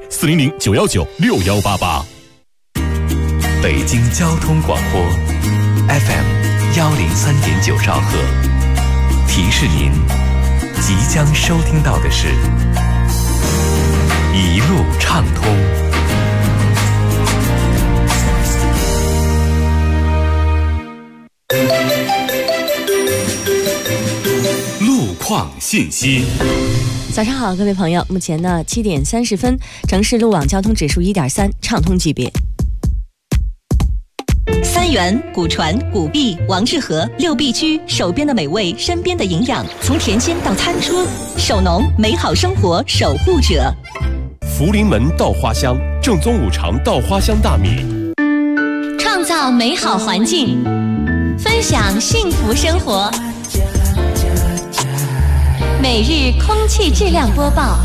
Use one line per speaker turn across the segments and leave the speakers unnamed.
400-919-6188。
北京交通广播 FM103.9兆赫，提示您即将收听到的是一路畅通。
路况信息。
早上好，各位朋友，目前呢7点30分，城市路网交通指数1.3，畅通级别。
三元、古传、古币、王致和6必居，手边的美味，身边的营养，从甜心到餐桌，守农，美好生活守护者。
福临门稻花香，正宗5常稻花香大米，
创造美好环境，分享幸福生活。每日空气质量播报。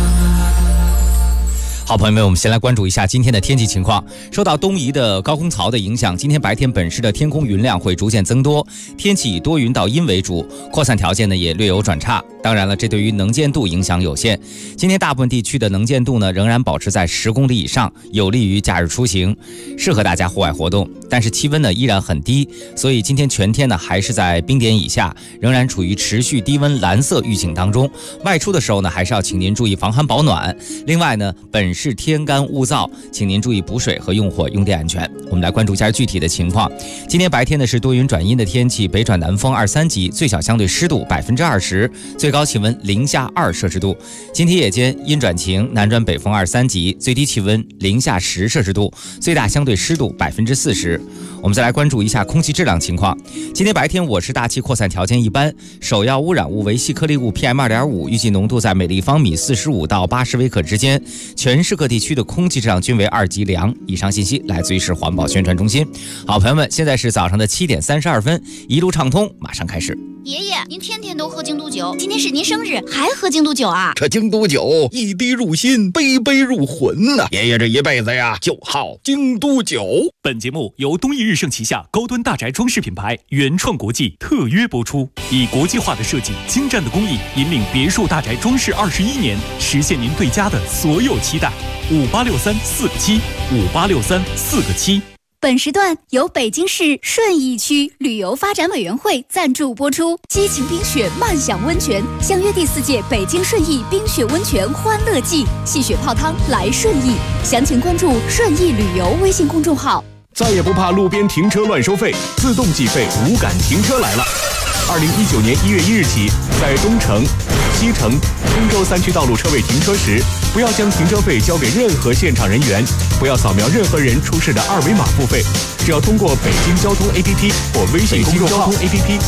好，朋友们，我们先来关注一下今天的天气情况。受到东移的高空槽的影响，今天白天本市的天空云量会逐渐增多，天气以多云到阴为主，扩散条件呢也略有转差。当然了，这对于能见度影响有限。今天大部分地区的能见度呢仍然保持在10公里以上，有利于假日出行，适合大家户外活动。但是气温呢依然很低，所以今天全天呢还是在冰点以下，仍然处于持续低温蓝色预警当中。外出的时候呢，还是要请您注意防寒保暖。另外呢，本市天干物燥，请您注意补水和用火用电安全。我们来关注一下具体的情况。今天白天呢是多云转阴的天气，北转南风2、3级，最小相对湿度20%，最高气温零下2摄氏度。今天夜间阴转晴，南转北风2、3级，最低气温零下10摄氏度，最大相对湿度40%。我们再来关注一下空气质量情况。今天白天我市大气扩散条件一般，首要污染物为细颗粒物 PM2.5， 预计浓度在每立方米45到80微克之间，全市各地区的空气质量均为2级良。以上信息来自于市环保宣传中心。好，朋友们，现在是早上的7点32分，一路畅通马上开始。
爷爷，您天天都喝京都酒，今天是您生日，还喝京都酒啊？
这京都酒一滴入心，杯杯入魂呐！爷爷这一辈子呀，就好京都酒。
本节目由东益日盛旗下高端大宅装饰品牌原创国际特约播出，以国际化的设计、精湛的工艺，引领别墅大宅装饰21年，实现您对家的所有期待。5863-4个7，5863-4个7。
本时段由北京市顺义区旅游发展委员会赞助播出。激情冰雪，慢享温泉，相约第4届北京顺义冰雪温泉欢乐季，戏雪泡汤来顺义。详情关注顺义旅游微信公众号。
再也不怕路边停车乱收费，自动计费无感停车来了。2019年1月1日起，在东城、西城、通州3区道路车位停车时，不要将停车费交给任何现场人员，不要扫描任何人出示的2维码付费，只要通过北京交通 APP 或微信公众号、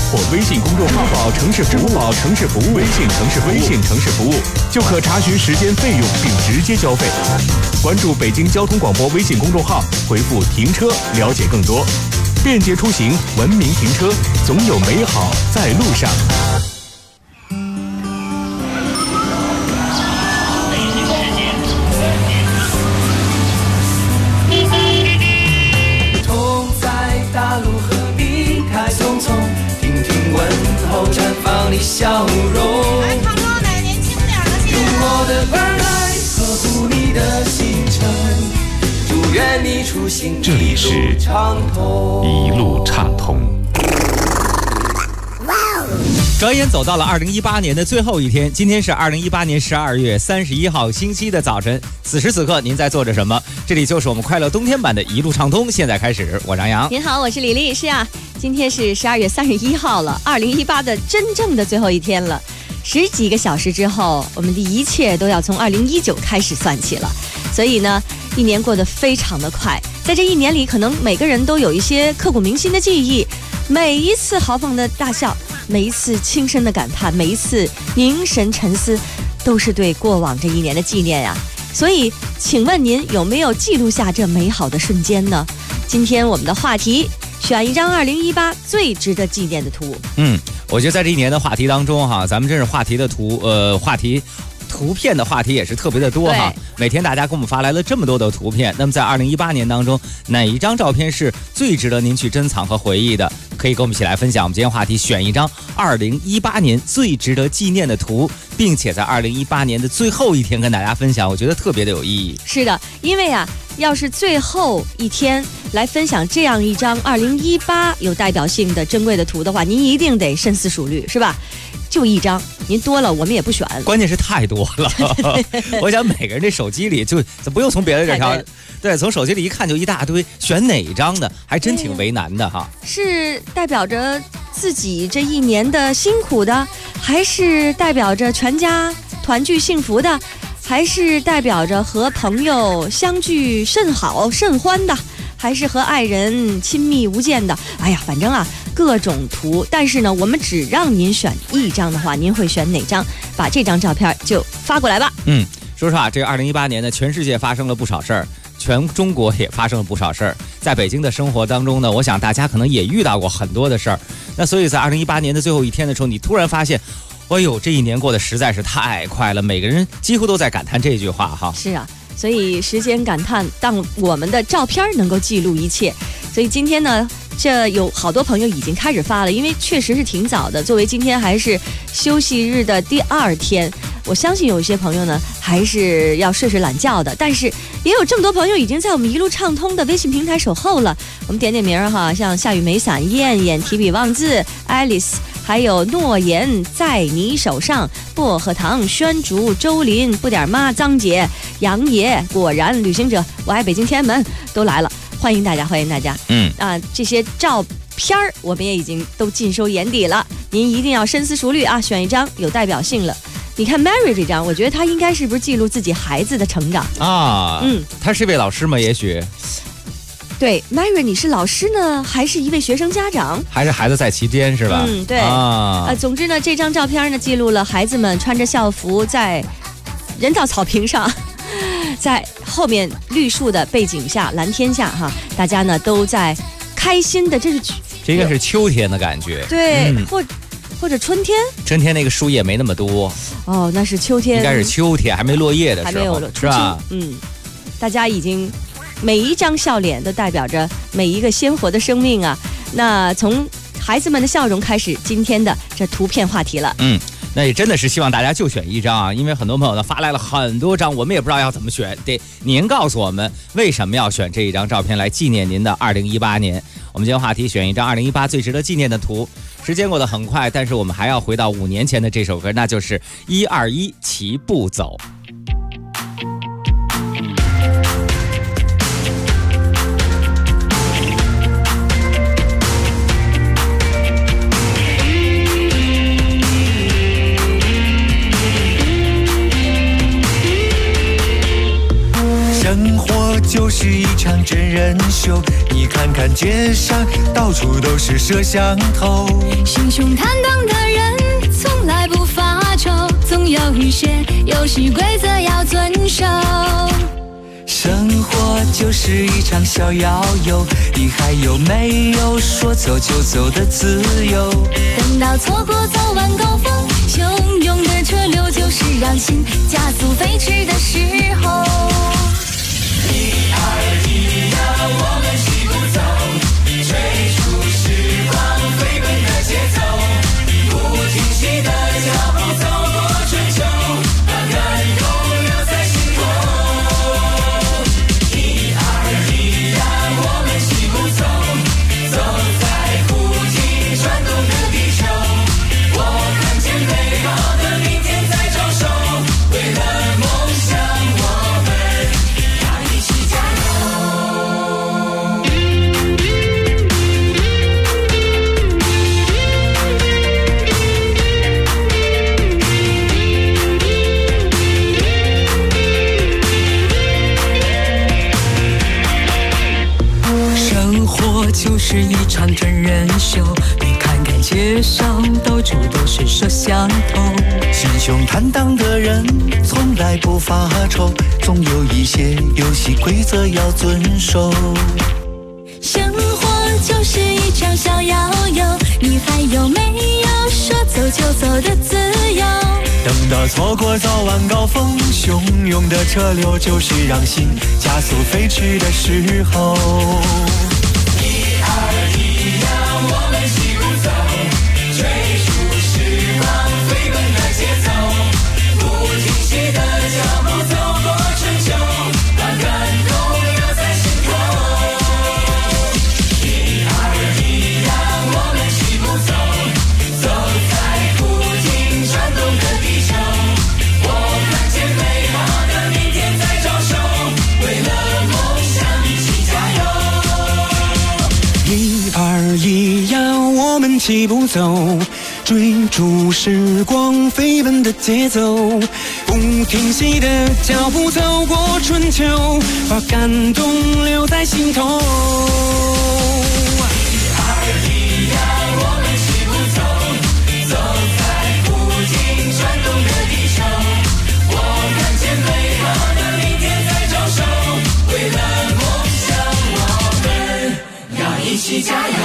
支付宝城市服务、微信城市服务，就可查询时间费用并直接交费。关注北京交通广播微信公众号，回复停车了解更多。便捷出行，文明停车，总有美好在路上。
同在大陆何必太匆匆，听听问候，绽放你笑容。
来，胖哥，来年轻点的先。
用我的耳来呵护你的行程。祝愿你出行
这里是一路畅通。
转眼走到了2018年的最后一天，今天是2018年12月31号星期的早晨。此时此刻您在做着什么？这里就是我们快乐冬天版的一路畅通，现在开始，我张扬。
您好，我是李丽。是啊，今天是12月31号了，2018的真正的最后一天了。10几个小时之后，我们的一切都要从2019开始算起了。所以呢，一年过得非常的快，在这一年里，可能每个人都有一些刻骨铭心的记忆，每一次豪放的大笑，每一次轻声的感叹，每一次凝神沉思，都是对过往这一年的纪念呀。所以，请问您有没有记录下这美好的瞬间呢？今天我们的话题，选一张2018最值得纪念的图。
我觉得在这一年的话题当中哈，咱们真是话题图片的话题也是特别的多哈。每天大家给我们发来了这么多的图片，那么在2018年当中，哪一张照片是最值得您去珍藏和回忆的？可以跟我们一起来分享。我们今天话题选一张2018年最值得纪念的图，并且在2018年的最后一天跟大家分享，我觉得特别的有意义。
是的，因为啊，要是最后一天来分享这样一张2018有代表性的珍贵的图的话，您一定得深思熟虑，是吧？就一张，您多了我们也不选。
关键是太多了，我想每个人这手机里就不用从别的这条，对，从手机里一看就一大堆，选哪一张的还真挺为难的哈。
是代表着自己这一年的辛苦的，还是代表着全家团聚幸福的，还是代表着和朋友相聚甚好甚欢的，还是和爱人亲密无间的？哎呀，反正啊，各种图。但是呢，我们只让您选一张的话，您会选哪张？把这张照片就发过来吧。
说实话，这个2018年呢，全世界发生了不少事儿，全中国也发生了不少事儿。在北京的生活当中呢，我想大家可能也遇到过很多的事儿。那所以在2018年的最后一天的时候，你突然发现，哎呦，这一年过得实在是太快了，每个人几乎都在感叹这句话哈。
是啊，所以时间感叹，当我们的照片能够记录一切。所以今天呢，这有好多朋友已经开始发了，因为确实是挺早的。作为今天还是休息日的第2天，我相信有一些朋友呢还是要睡懒觉的，但是也有这么多朋友已经在我们一路畅通的微信平台守候了。我们点点名哈，像夏雨梅伞、燕燕、提笔忘字、Alice， 还有诺言在你手上、薄荷糖、宣竹、周林、不点妈、张姐、杨爷、果然、旅行者、我爱北京天安门都来了。欢迎大家，欢迎大家。这些照片我们也已经都尽收眼底了，您一定要深思熟虑啊，选一张有代表性了。你看 Mary 这张，我觉得她应该是不是记录自己孩子的成长
啊？她是一位老师吗？也许。
对 ，Mary， 你是老师呢，还是一位学生家长？
还是孩子在其间是吧？
对。总之呢，这张照片呢，记录了孩子们穿着校服在人造草坪上。在后面绿树的背景下，蓝天下哈，大家呢都在开心的，这应该是
秋天的感觉，
对，或者春天。
春天那个树叶没那么多
哦，那是秋天，
应该是秋天，还没落叶的时候，
还没有
是吧？
大家已经每一张笑脸都代表着每一个鲜活的生命啊。那从孩子们的笑容开始，今天的这图片话题了。
那也真的是希望大家就选一张啊，因为很多朋友呢发来了很多张，我们也不知道要怎么选，得您告诉我们为什么要选这一张照片来纪念您的2018年。我们今天话题选一张2018最值得纪念的图。时间过得很快，但是我们还要回到5年前的这首歌，那就是121齐步走。
生活就是一场真人秀，你看看街上到处都是摄像头，
心胸坦荡的人从来不发愁，总有一些游戏规则要遵守。
生活就是一场小摇游，你还有没有说走就走的自由？
等到错过早晚高峰，汹涌的车流就是让心加速飞驰的时候。
121呀，我们齐步走，追逐时光飞奔的节奏，不停息的脚步走过春秋，把感动留在心头。121呀，我们齐步走，走在不停转动的地球，我看见美好的明天在招手，为了梦想我们一起加油。生活就是一场真人秀，你看看街上到处都是摄像头，心胸坦荡的人从来不发愁，总有一些游戏规则要遵守。
生活就是一场小摇游，你还有没有说走就走的自由？
等到错过早晚高峰，汹涌的车流就是让心加速飞驰的时候。1、2、1呀，我们齐步走，追逐时光飞奔的节奏，不停息的脚步走过春秋，把感动留在心头。1、2、1呀，我们齐步走，走在不停转动的地球，我看见美好的明天在招手，为了梦想一起加油。1、2、1呀，我们齐步走，追逐时光飞奔的节奏，不停息的脚步走过春秋，把感动留在心头。1、2、1呀，我们齐步走，走在不停转动的地球，我看见美好的明天在招手，为了梦想我们要一起加油。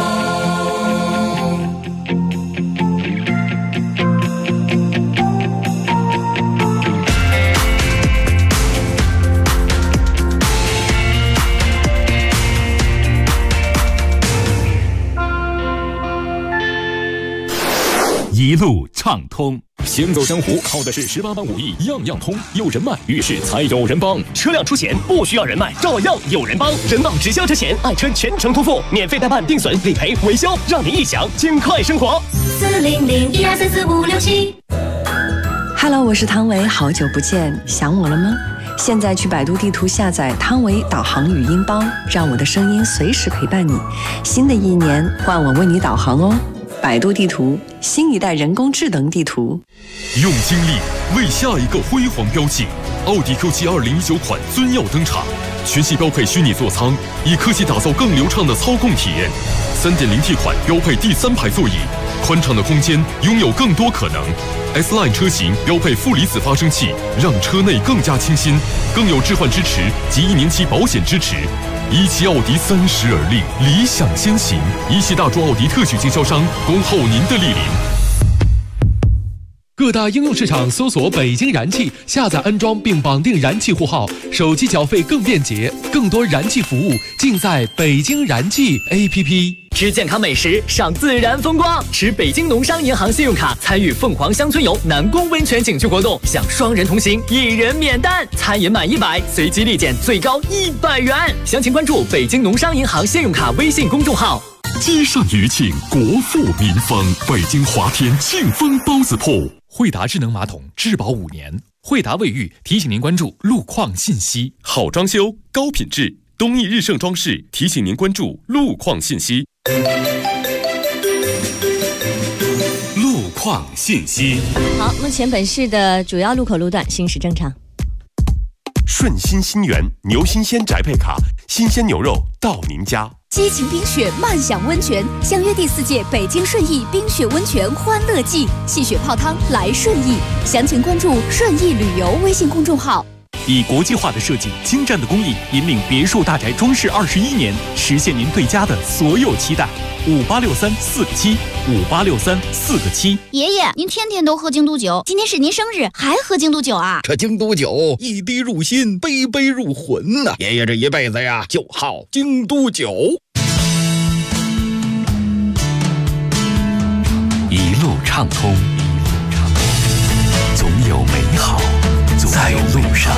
一路畅通。
行走江湖靠的是18般武艺，样样通。有人脉，遇事才有人帮。
车辆出险不需要人脉，照样有人帮。人保直销车险，爱车全程托付，免费代办定损、理赔、维修，让你一享尽快生活。
40012344567。Hello， 我是汤唯，好久不见，想我了吗？现在去百度地图下载汤唯导航语音包，让我的声音随时陪伴你。新的一年，换我为你导航哦。百度地图，新一代人工智能地图。
用精力为下一个辉煌标记，奥迪 Q7 2019款尊耀登场，全系标配虚拟座舱，以科技打造更流畅的操控体验。3.0T 款标配第3排座椅，宽敞的空间拥有更多可能。S-Line 车型标配负离子发生器，让车内更加清新，更有置换支持及1年期保险支持。17奥迪30而立，理想先行。17大众奥迪特许经销商，恭候您的莅临。
各大应用市场搜索北京燃气，下载安装并绑定燃气户号，手机缴费更便捷，更多燃气服务尽在北京燃气 APP。
吃健康美食，赏自然风光，持北京农商银行信用卡参与凤凰乡村游南宫温泉景区活动，享双人同行，1人免单，餐饮满100，随机立减最高100元。详情关注北京农商银行信用卡微信公众号。
街上余庆，国富民丰，北京华天庆丰包子铺。
惠达智能马桶质保5年，惠达卫浴提醒您关注路况信息。
好装修，高品质，东义日盛装饰提醒您关注路况信息。
路况信息。
好，目前本市的主要路口路段行驶正常。
顺心新源牛新鲜宅配卡，新鲜牛肉到您家。
激情冰雪慢享温泉，相约第4届北京顺义冰雪温泉欢乐季，戏雪泡汤来顺义。详情关注顺义旅游微信公众号。
以国际化的设计、精湛的工艺，引领别墅大宅装饰21年，实现您对家的所有期待。5863-4个7，5863-4个7。
爷爷，您天天都喝京都酒，今天是您生日，还喝京都酒啊？
这京都酒一滴入心，杯杯入魂呐！爷爷这一辈子呀，就好京都酒。
一路畅通，总有美好在路上。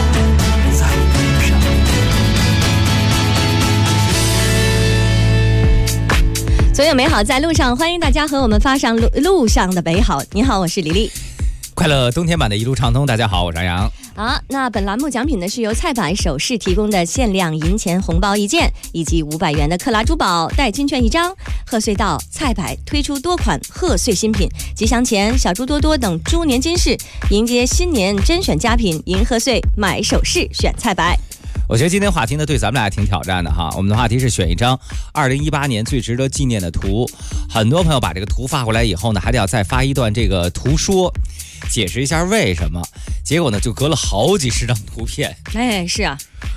总有美好在路上，欢迎大家和我们发上路上的美好。你好，我是李丽。
快乐冬天版的一路畅通，大家好，我是杨洋。
好，那本栏目奖品呢是由菜百首饰提供的限量银钱红包1件，以及500元的克拉珠宝代金券1张。贺岁到，菜百推出多款贺岁新品，吉祥钱、小猪多多等猪年金饰，迎接新年甄选佳品，迎贺岁买首饰选菜百。
我觉得今天话题呢对咱们俩挺挑战的哈。我们的话题是选一张2018年最值得纪念的图，很多朋友把这个图发过来以后呢，还得要再发一段这个图说，解释一下为什么。结果呢就隔了好几十张图片。
哎，是啊，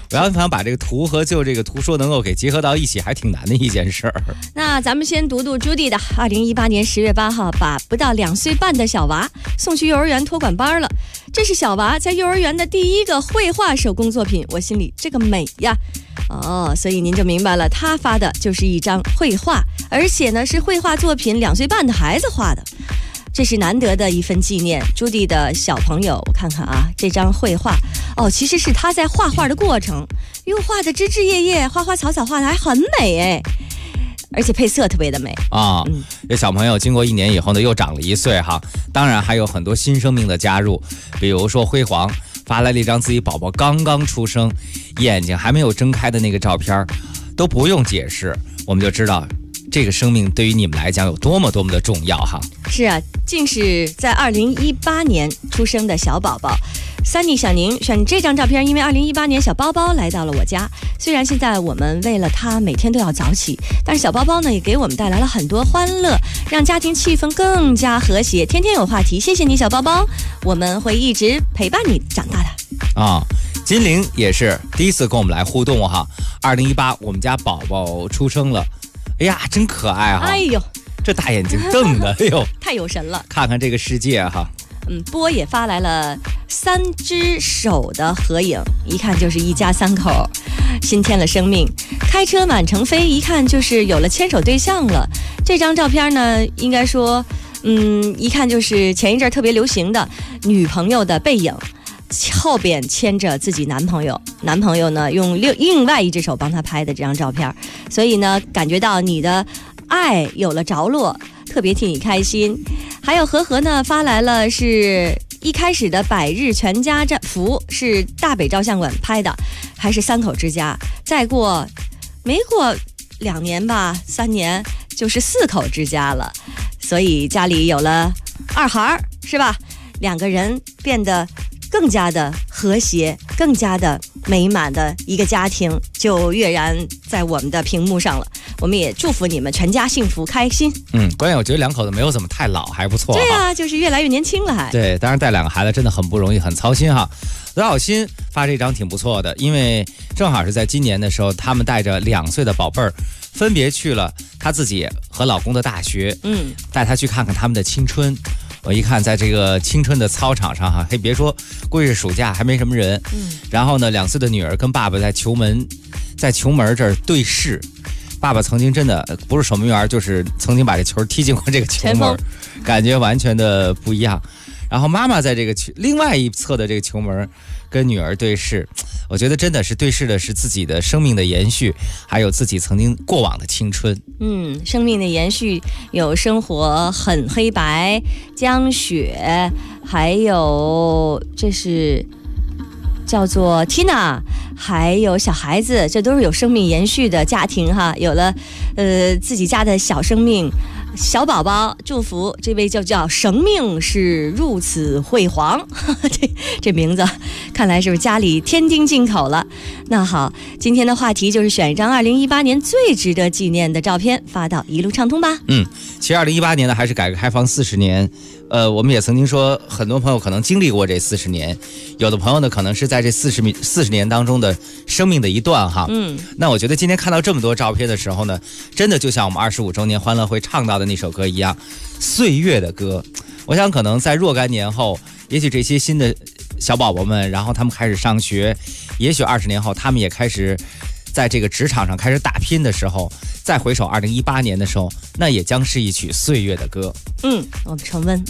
我要想把这个图和就这个图说能够给结合到一起，还挺难的一件事儿。
那咱们先读读朱迪的2018年10月8号，把不到2岁半的小娃送去幼儿园托管班了。这是小娃在幼儿园的第一个绘画手工作品，我心里这个美呀！哦，所以您就明白了，他发的就是一张绘画，而且呢是绘画作品2岁半的孩子画的。这是难得的一份纪念。朱迪的小朋友，我看看啊，这张绘画哦，其实是他在画画的过程，又画的枝枝叶叶、花花草草，画的还很美哎，而且配色特别的美
啊。这小朋友经过1年以后呢，又长了1岁哈。当然还有很多新生命的加入，比如说辉煌发来了一张自己宝宝刚刚出生、眼睛还没有睁开的那个照片，都不用解释，我们就知道这个生命对于你们来讲有多么多么的重要哈。
是啊，竟是在2018年出生的小宝宝。Sunny 小宁选这张照片，因为2018年小包包来到了我家。虽然现在我们为了他每天都要早起，但是小包包呢也给我们带来了很多欢乐，让家庭气氛更加和谐，天天有话题。谢谢你小包包，我们会一直陪伴你长大的。
啊，金玲也是第一次跟我们来互动哈。2018我们家宝宝出生了，哎呀真可爱哈！
哎呦，
这大眼睛瞪的，哎呦，
太有神了！
看看这个世界哈。
波也发来了3只手的合影，一看就是一家3口，新添了生命。开车满城飞，一看就是有了牵手对象了。这张照片呢，应该说，一看就是前一阵特别流行的女朋友的背影，后边牵着自己男朋友，男朋友呢用另外一只手帮他拍的这张照片，所以呢，感觉到你的爱有了着落，特别替你开心。还有和呢发来了是一开始的百日全家福，是大北照相馆拍的，还是3口之家。再过没过2年吧，3年就是4口之家了，所以家里有了2孩是吧？2个人变得更加的和谐，更加的美满的一个家庭就跃然在我们的屏幕上了。我们也祝福你们全家幸福开心。
关键我觉得2口子没有怎么太老，还不错。
对啊，就是越来越年轻了还。
对，当然带2个孩子真的很不容易，很操心哈。罗小新发这张挺不错的，因为正好是在今年的时候，他们带着2岁的宝贝儿分别去了他自己和老公的大学，带他去看看他们的青春。我一看，在这个青春的操场上哈，嘿，别说，估计是暑假还没什么人。然后呢，2岁的女儿跟爸爸在球门这儿对视。爸爸曾经真的不是守门员，就是曾经把这球踢进过这个球门，感觉完全的不一样。然后妈妈在这个另外一侧的这个球门跟女儿对视，我觉得真的是对视的是自己的生命的延续，还有自己曾经过往的青春。
生命的延续有生活很黑白、江雪，还有这是叫做 Tina， 还有小孩子，这都是有生命延续的家庭哈。有了自己家的小生命小宝宝，祝福这位就叫生命是如此辉煌这名字看来是不是家里添丁进口了。那好，今天的话题就是选一张2018年最值得纪念的照片发到一路畅通吧。
其实2018年呢还是改革开放40年，我们也曾经说很多朋友可能经历过这40年，有的朋友呢可能是在这40年当中的生命的一段哈。那我觉得今天看到这么多照片的时候呢，真的就像我们25周年欢乐会唱到的那首歌一样，岁月的歌。我想可能在若干年后，也许这些新的小宝宝们，然后他们开始上学，也许20年后他们也开始在这个职场上开始打拼的时候，再回首2018年的时候，那也将是一曲岁月的歌。
我们重温。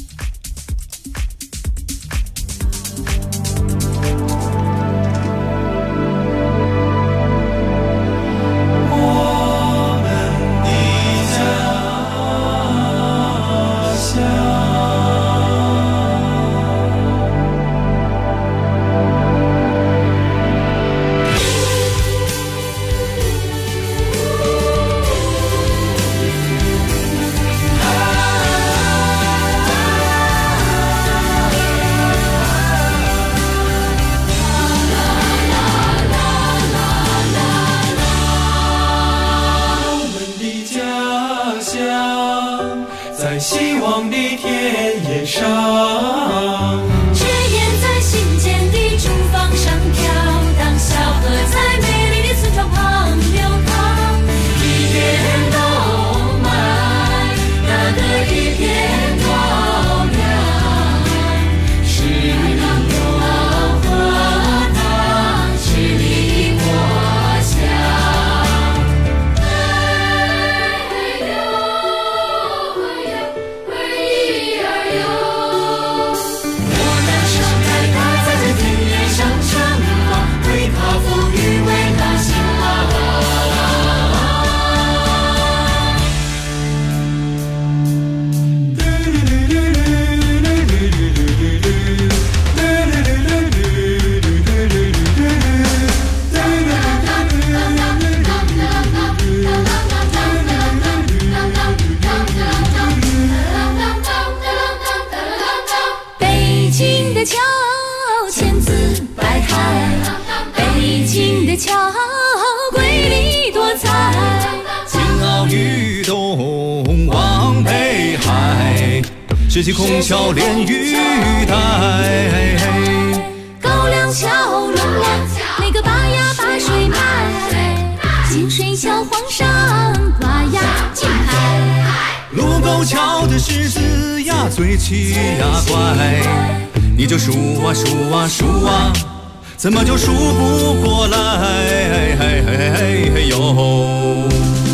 鹊桥，瑰丽多彩。
金鳌玉洞望北海，石矶孔桥连玉带。
高粱桥龙王，那个把呀把水买。金水桥皇上挂呀金牌。
卢沟桥的狮子呀最奇呀怪，你就数啊数啊数啊，怎么就数不过来哟。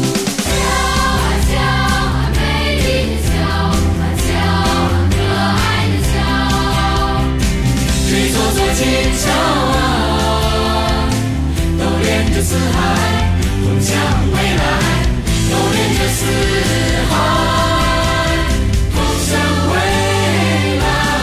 金桥啊，都连着四海，通向未来，都连着四海，通向未来。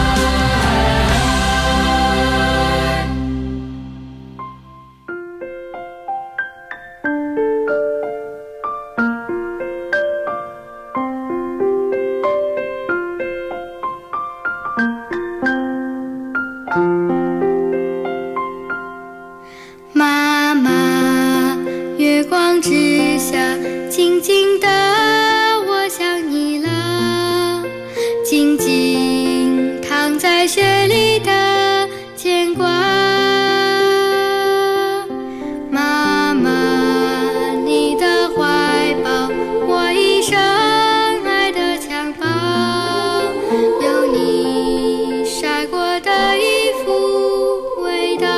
妈妈，月光之下，静静的我想你了，静静躺在雪里的牵挂。妈妈，你的怀抱，我一生爱的襁褓，有你晒过的衣服味道。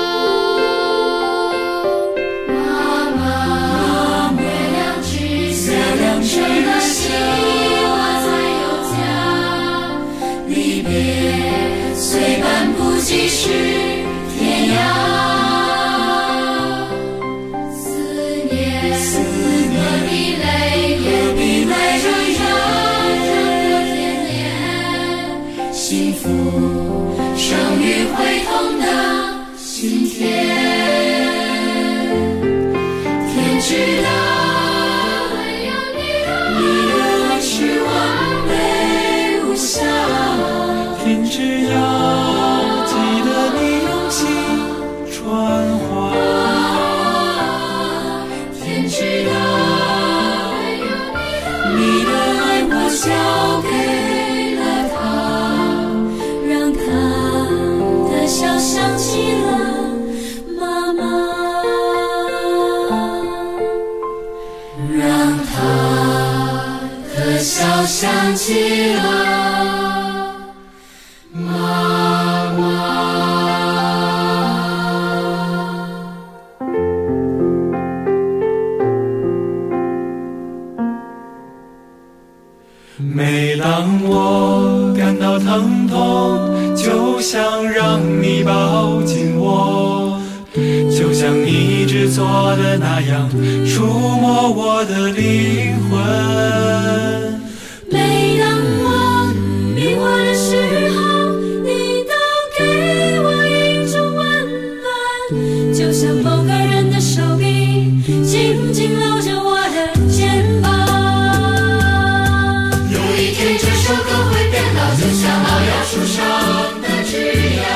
虽半步即是天涯，思念何必泪，何必泪成河天年，幸福生于会痛的心田。天知道，你的爱是完美无瑕。天知要记得你用心传话，天知道你的爱我交给了他，让他的笑想起了妈妈，让他的笑想起了
每当我感到疼痛，就想让你抱紧我，就像你只做的那样，触摸我的灵魂。
每当我迷惑的时候，你都给我一种温暖，就像某个人的手臂紧紧搂着我的肩膀。
这首歌会变老，就像老杨树上的枝桠，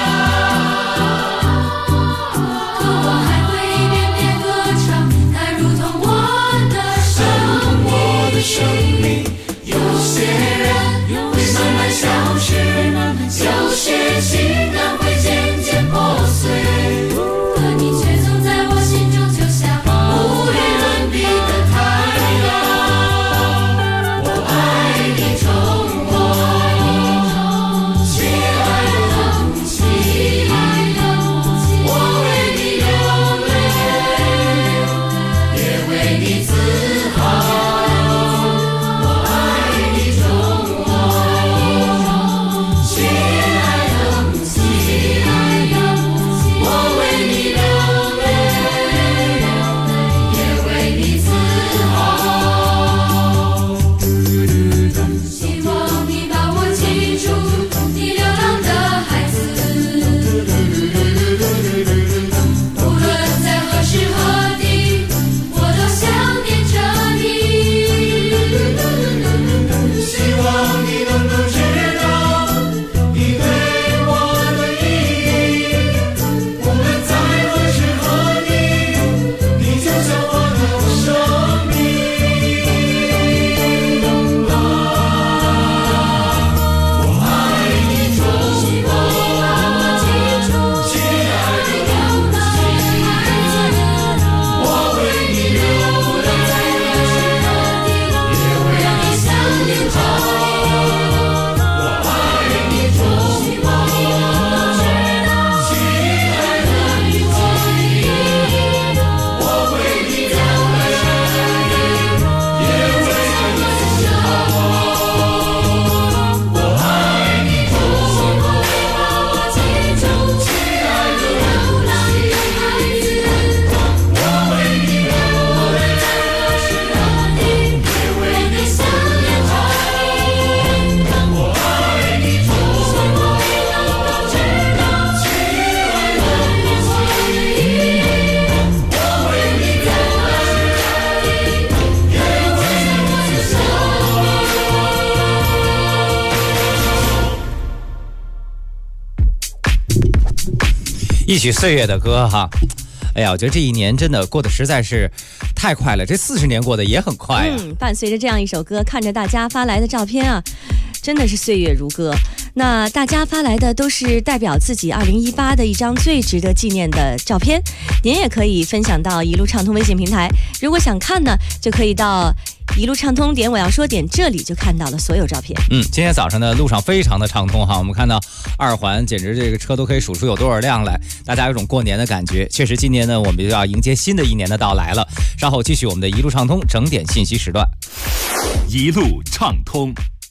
可我还会一遍遍歌唱，它如同我的生命。
一曲岁月的歌哈。哎呀，我觉得这一年真的过得实在是太快了，这40年过得也很快啊。
伴随着这样一首歌，看着大家发来的照片啊，真的是岁月如歌。那大家发来的都是代表自己2018的一张最值得纪念的照片，您也可以分享到一路畅通微信平台。如果想看呢，就可以到一路畅通点我要说点这里就看到了所有照片。
今天早上的路上非常的畅通哈，我们看到2环简直这个车都可以数出有多少辆来，大家有种过年的感觉。确实今年呢，我们就要迎接新的一年的到来了。稍后继续我们的一路畅通整点信息时段。
一路畅通。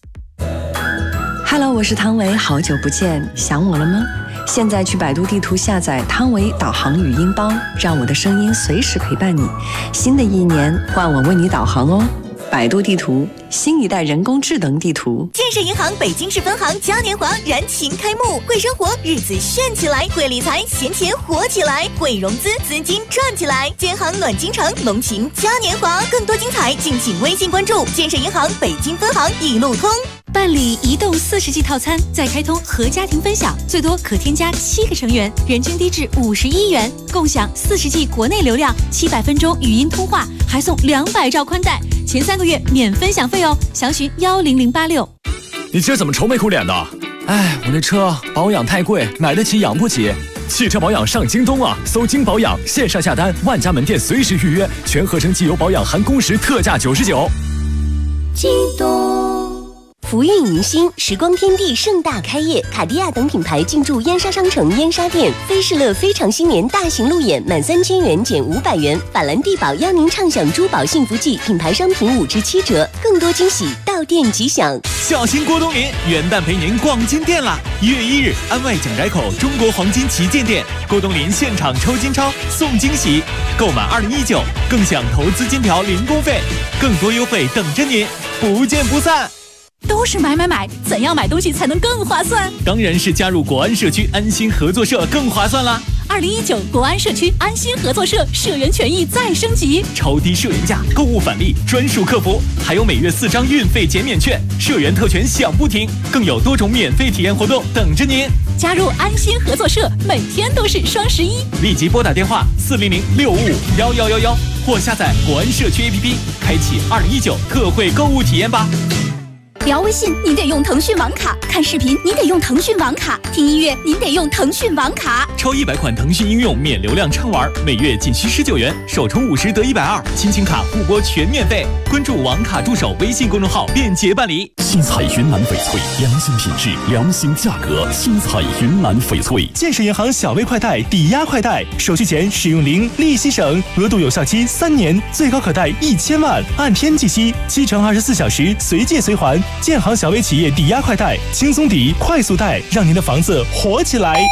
Hello， 我是汤唯，好久不见，想我了吗？现在去百度地图下载汤唯导航语音包，让我的声音随时陪伴你。新的一年，换我为你导航哦。百度地图，新一代人工智能地图。
建设银行北京市分行嘉年华燃情开幕，会生活日子炫起来，会理财闲钱活起来，会融资资金赚起来。建行暖京城龙情嘉年华，更多精彩敬请微信关注建设银行北京分行一路通。
办理移动40G 套餐，再开通和家庭分享，最多可添加7个成员，人均低至51元，共享40G 国内流量，700分钟语音通话，还送200兆宽带，前3个月免分享费哦。详询10086。
你今儿怎么愁眉苦脸的？哎，我那车保养太贵，买得起养不起。汽车保养上京东啊，搜京保养，线上下单，万家门店随时预约，全合成机油保养含工时特价99。
京东。福运迎新，时光天地盛大开业，卡地亚等品牌进驻燕莎商城燕莎店，菲士乐非常新年大型路演，满3000元减500元，法兰地宝邀您畅享珠宝幸福季，品牌商品5至7折，更多惊喜到店即享。
小心郭冬临，元旦陪您逛金店啦！1月1日，安外蒋宅口中国黄金旗舰店，郭冬临现场抽金钞送惊喜，购满2019更享投资金条零工费，更多优惠等着您，不见不散。
都是买，怎样买东西才能更划算？
当然是加入国安社区安心合作社更划算啦
！2019国安社区安心合作社社员权益再升级，
超低社员价，购物返利，专属客服，还有每月4张运费减免券，社员特权享不停，更有多种免费体验活动等着您。
加入安心合作社，每天都是双11。
立即拨打电话400-655-1111，或下载国安社区 APP， 开启2019特惠购物体验吧。
聊微信您得用腾讯网卡，看视频您得用腾讯网卡，听音乐您得用腾讯网卡。
超100款腾讯应用免流量畅玩，每月仅需19元，首充50得120，亲情卡互拨全免费。关注网卡助手微信公众号，便捷办理。
新彩云南翡翠，良心品质，良心价格。新彩云南翡翠。
建设银行小微快贷抵押快贷，手续前使用零，利息省，额度有效期3年，最高可贷1000万，按天计息，7乘24小时随借随还。建行小微企业抵押快贷，轻松抵，快速贷，让您的房子活起来。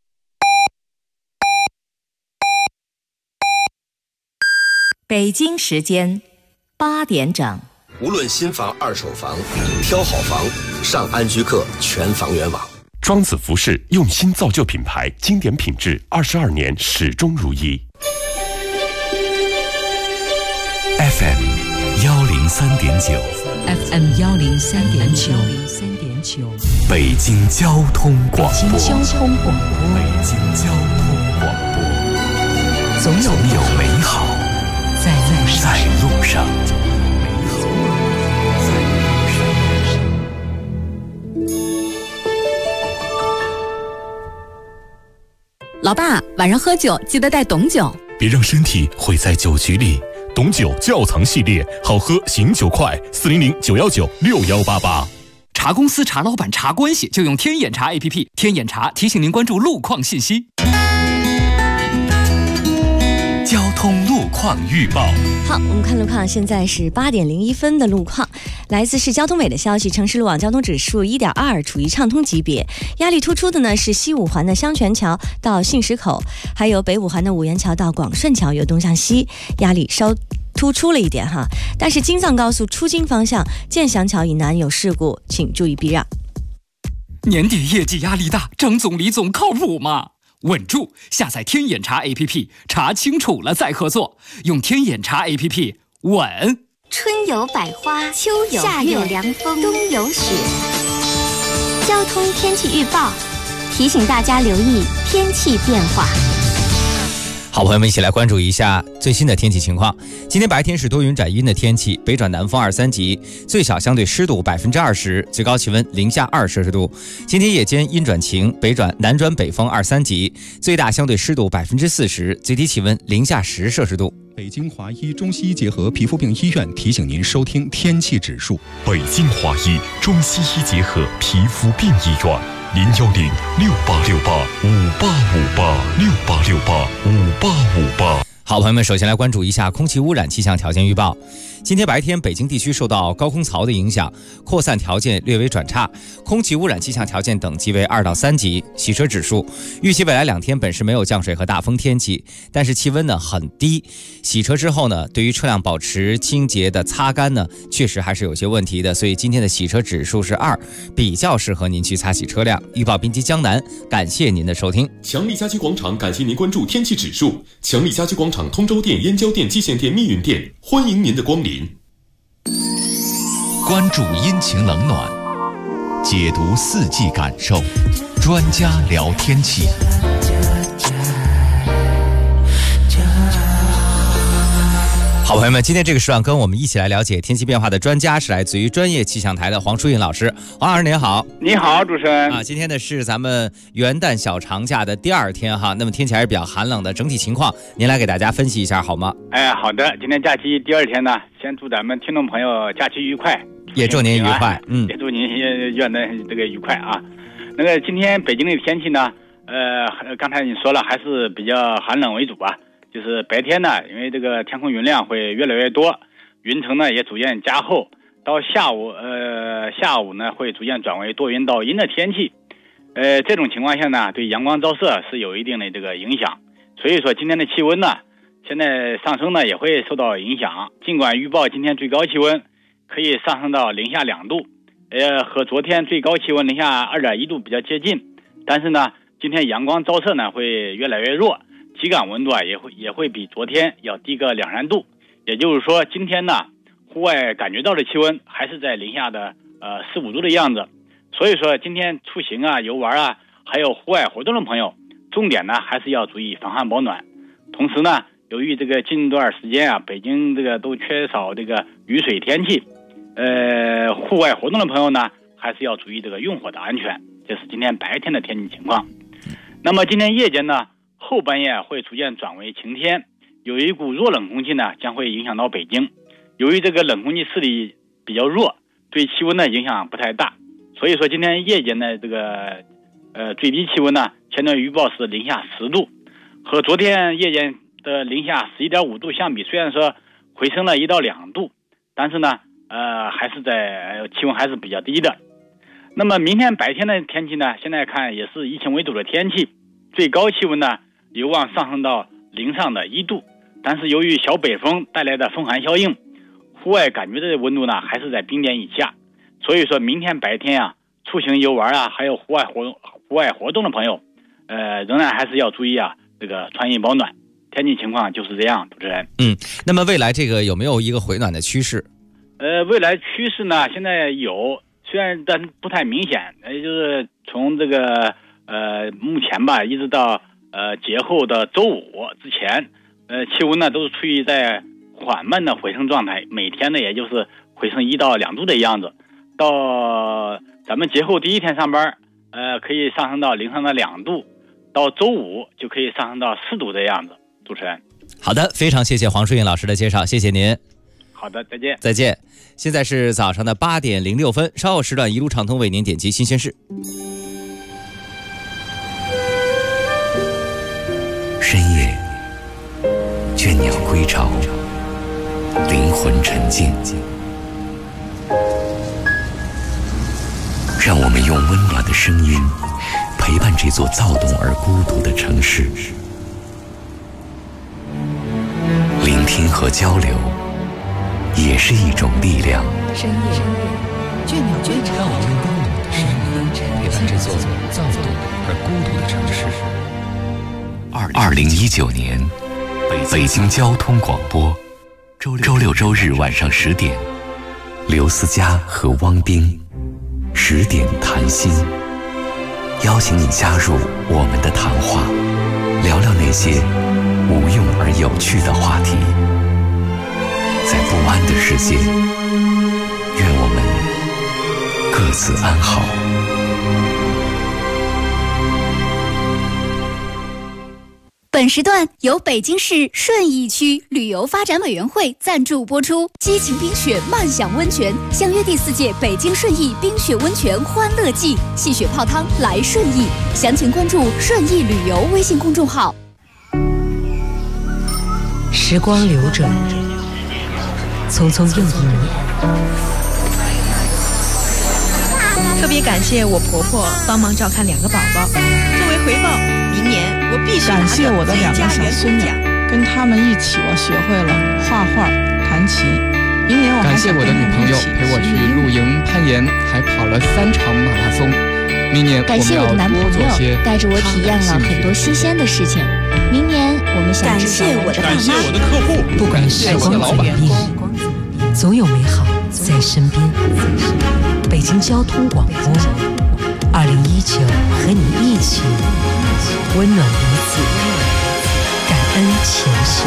北京时间8点整。
无论新房、二手房，挑好房，上安居客全房源网。
庄子服饰用心造就品牌，经典品质，22年始终如一。
FM 103.9。
FM 103.9，
北京交通广播。
北京交通广播，总有美好在路上。
老爸，晚上喝酒记得带董酒，
别让身体毁在酒局里。董酒窖藏系列，好喝醒酒快，400-919-6188。
查公司、查老板、查关系，就用天眼查 APP。天眼查提醒您关注路况信息。
交通路况预报。
好，我们看路况，现在是8点01分的路况。来自市交通委的消息，城市路网交通指数1.2，处于畅通级别。压力突出的呢是西五环的香泉桥到信石口，还有北五环的五元桥到广顺桥，由东向西，压力稍突出了一点哈。但是京藏高速出京方向建祥桥以南有事故，请注意避让。
年底业绩压力大，张总李总靠谱吗？稳住，下载天眼查 APP， 查清楚了再合作，用天眼查 APP 稳。
春有百花，秋有夏有凉风，冬有雪。交通天气预报，
提醒大家留意天气变化。
好，朋友们一起来关注一下最新的天气情况。今天白天是多云转阴的天气，北转南风2、3级，最小相对湿度20%，最高气温零下2摄氏度。今天夜间阴转晴，北转南转北风2、3级，最大相对湿度40%，最低气温零下10摄氏度。
北京华医中西医结合皮肤病医院提醒您收听天气指数。
北京华医中西医结合皮肤病医院，010-6868-5858，6868-5858。
好，朋友们，首先来关注一下空气污染气象条件预报。今天白天，北京地区受到高空槽的影响，扩散条件略微转差，空气污染气象条件等级为2到3级。洗车指数预计未来2天本市没有降水和大风天气，但是气温呢很低。洗车之后呢，对于车辆保持清洁的擦干呢，确实还是有些问题的。所以今天的洗车指数是2，比较适合您去擦洗车辆。预报滨级江南，感谢您的收听。
强力家居广场感谢您关注天气指数。强力家居广场通州店、燕郊店、蓟县店、密云店，欢迎您的光临。
关注阴晴冷暖，解读四季感受，专家聊天气。
好，朋友们，今天这个时段跟我们一起来了解天气变化的专家是来自于专业气象台的黄淑颖老师。黄老师您好。
你好，主持人
啊，今天呢是咱们元旦小长假的第2天哈，那么天气还是比较寒冷的，整体情况您来给大家分析一下好吗？
好的，今天假期第2天呢，先祝咱们听众朋友假期愉快，
也祝您愉快，
也祝您元旦这个愉快啊。那个今天北京的天气呢，刚才你说了，还是比较寒冷为主啊。就是白天呢，因为这个天空云量会越来越多，云层呢也逐渐加厚，到下午呢会逐渐转为多云到阴的天气。这种情况下呢，对阳光照射是有一定的这个影响。所以说今天的气温呢，现在上升呢也会受到影响。尽管预报今天最高气温可以上升到零下2度，和昨天最高气温零下2.1度比较接近，但是呢，今天阳光照射呢会越来越弱。体感温度啊也会比昨天要低个2、3度，也就是说今天呢户外感觉到的气温还是在零下的4、5度的样子。所以说今天出行啊、游玩啊，还有户外活动的朋友，重点呢还是要注意防寒保暖。同时呢，由于这个近段时间啊，北京这个都缺少这个雨水天气，户外活动的朋友呢还是要注意这个用火的安全。这是今天白天的天气情况。那么今天夜间呢，后半夜会逐渐转为晴天，有一股弱冷空气呢将会影响到北京。由于这个冷空气势力比较弱，对气温的影响不太大，所以说今天夜间的这个最低气温呢，前段预报是零下10度，和昨天夜间的零下11.5度相比，虽然说回升了1到2度，但是呢还是在气温还是比较低的。那么明天白天的天气呢，现在看也是以晴为主的天气，最高气温呢有望上升到零上的1度，但是由于小北风带来的风寒效应，户外感觉的温度呢还是在冰点以下。所以说明天白天啊，出行游玩啊，还有户外活动的朋友，仍然还是要注意啊，这个穿衣保暖。天气情况就是这样，主持人。
那么未来这个有没有一个回暖的趋势？
未来趋势呢，现在有，虽然但不太明显，就是从这个目前吧，一直到节后的周5之前，气温呢都是处于在缓慢的回升状态，每天呢也就是回升1到2度的样子。到咱们节后第1天上班，可以上升到零上的2度，到周5就可以上升到4度的样子。主持人，
好的，非常谢谢黄淑颖老师的介绍，谢谢您。
好的，再见。
再见。现在是早上的8点06分，稍后时段一路畅通为您点击新鲜事。
深夜，倦鸟归巢，灵魂沉静。让我们用温暖的声音陪伴这座躁动而孤独的城市。聆听和交流也是一种力量。
深夜，倦鸟归巢，让我们用温暖的声音陪伴这座躁动而孤独的城市。
2019年，北京交通广播，周六周日晚上10点，刘思佳和汪冰10点谈心。 邀请你加入我们的谈话，聊聊那些无用而有趣的话题。在不安的世界，愿我们各自安好。
本时段由北京市顺义区旅游发展委员会赞助播出。激情冰雪漫享温泉，相约第4届北京顺义冰雪温泉欢乐季，戏雪泡汤来顺义。详情关注顺义旅游微信公众号。
时光流转，匆匆又一年。
特别感谢我婆婆帮忙照看2个宝宝，作为回报，明年我必须
感谢我的2个小孙女，跟他们一起，我学会了画画、弹琴。明年我
感谢我的女朋友陪我去露营、攀岩，还跑了3场马拉松。明年
感谢我的男朋友带着我体验了很多新鲜的事情。明年我们想
感谢我的爸妈，
感谢我的客户，
不管时光怎么变，总有美好在身边。北京交通广播，2019和你一起温暖彼此，感恩前行。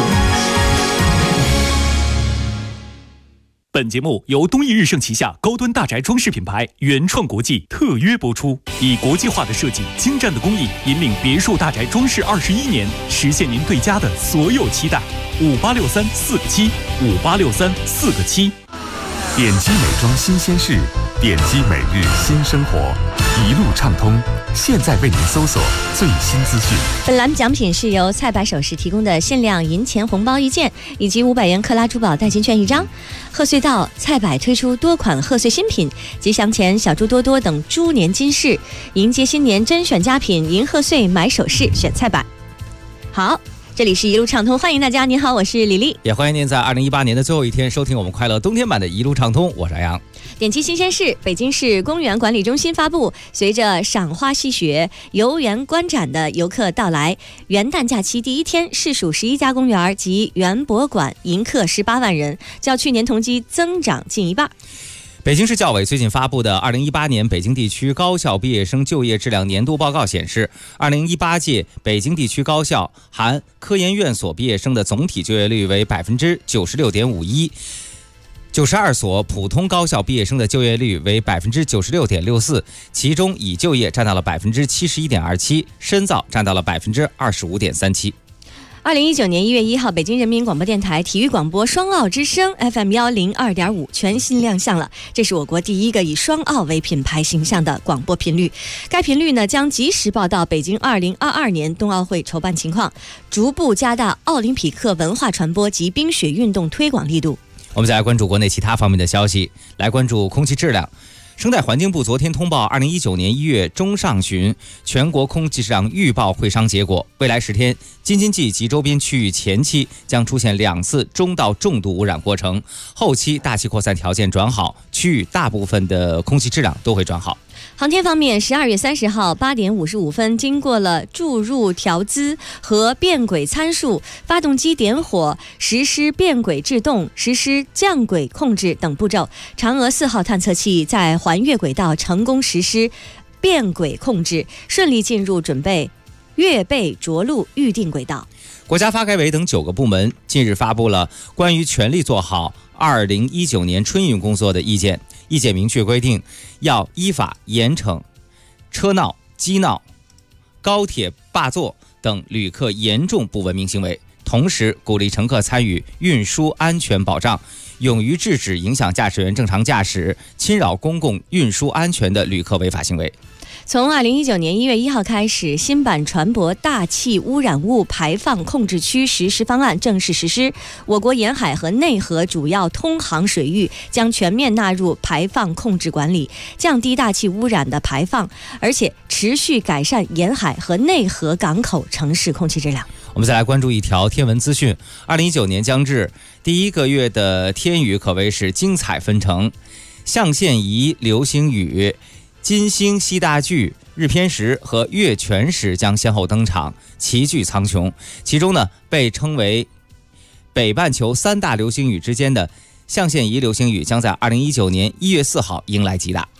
本节目由东易日盛旗下高端大宅装饰品牌原创国际特约播出，以国际化的设计、精湛的工艺，引领别墅大宅装饰21年，实现您对家的所有期待。5863 4个7 5863 4个7。
点击美妆新鲜事，点击每日新生活，一路畅通。现在为您搜索最新资讯。
本栏奖品是由菜百首饰提供的限量银钱红包1件，以及500元克拉珠宝代金券1张。贺岁到，菜百推出多款贺岁新品，吉祥钱、小猪多多等猪年金饰，迎接新年甄选佳品，迎贺岁买首饰选菜百。好。这里是一路畅通，欢迎大家。您好，我是李丽，
也欢迎您在2018年的最后一天收听我们快乐冬天版的一路畅通，我是阿阳。
点击新鲜事，北京市公园管理中心发布，随着赏花戏雪、游园观展的游客到来，元旦假期第1天，市属11家公园及园博馆迎客18万人，较去年同期增长近1半。
北京市教委最近发布的2018年北京地区高校毕业生就业质量年度报告显示，2018届北京地区高校含科研院所毕业生的总体就业率为96.51%。92所普通高校毕业生的就业率为96.64%，其中已就业占到了71.27%，深造占到了25.37%。
2019年1月1号，北京人民广播电台体育广播双奥之声 FM102.5 全新亮相了。这是我国第一个以双奥为品牌形象的广播频率。该频率呢将及时报道北京2022年冬奥会筹办情况，逐步加大奥林匹克文化传播及冰雪运动推广力度。
我们再来关注国内其他方面的消息，来关注空气质量。生态环境部昨天通报2019年1月中上旬全国空气质量预报会商结果，未来10天，京津冀及周边区域前期将出现2次中到重度污染过程，后期大气扩散条件转好，区域大部分的空气质量都会转好。
航天方面，12月30号8点55分，经过了注入调资和变轨参数、发动机点火、实施变轨制动、实施降轨控制等步骤，嫦娥4号探测器在环月轨道成功实施变轨控制，顺利进入准备月背着陆预定轨道。
国家发改委等9个部门近日发布了关于全力做好2019年春运工作的意见。意见明确规定，要依法严惩车闹、机闹、高铁霸座等旅客严重不文明行为，同时鼓励乘客参与运输安全保障，勇于制止影响驾驶员正常驾驶、侵扰公共运输安全的旅客违法行为。
从2019年1月1号开始，新版船舶大气污染物排放控制区实施方案正式实施，我国沿海和内河主要通航水域将全面纳入排放控制管理，降低大气污染的排放，而且持续改善沿海和内河港口城市空气质量。
我们再来关注一条天文资讯，2019年将至，第1个月的天雨可谓是精彩纷呈，象限仪流星雨、金星西大距、日偏食和月全食将先后登场，齐聚苍穹。其中呢，被称为北半球3大流星雨之间的象限仪流星雨将在2019年1月4号迎来极大。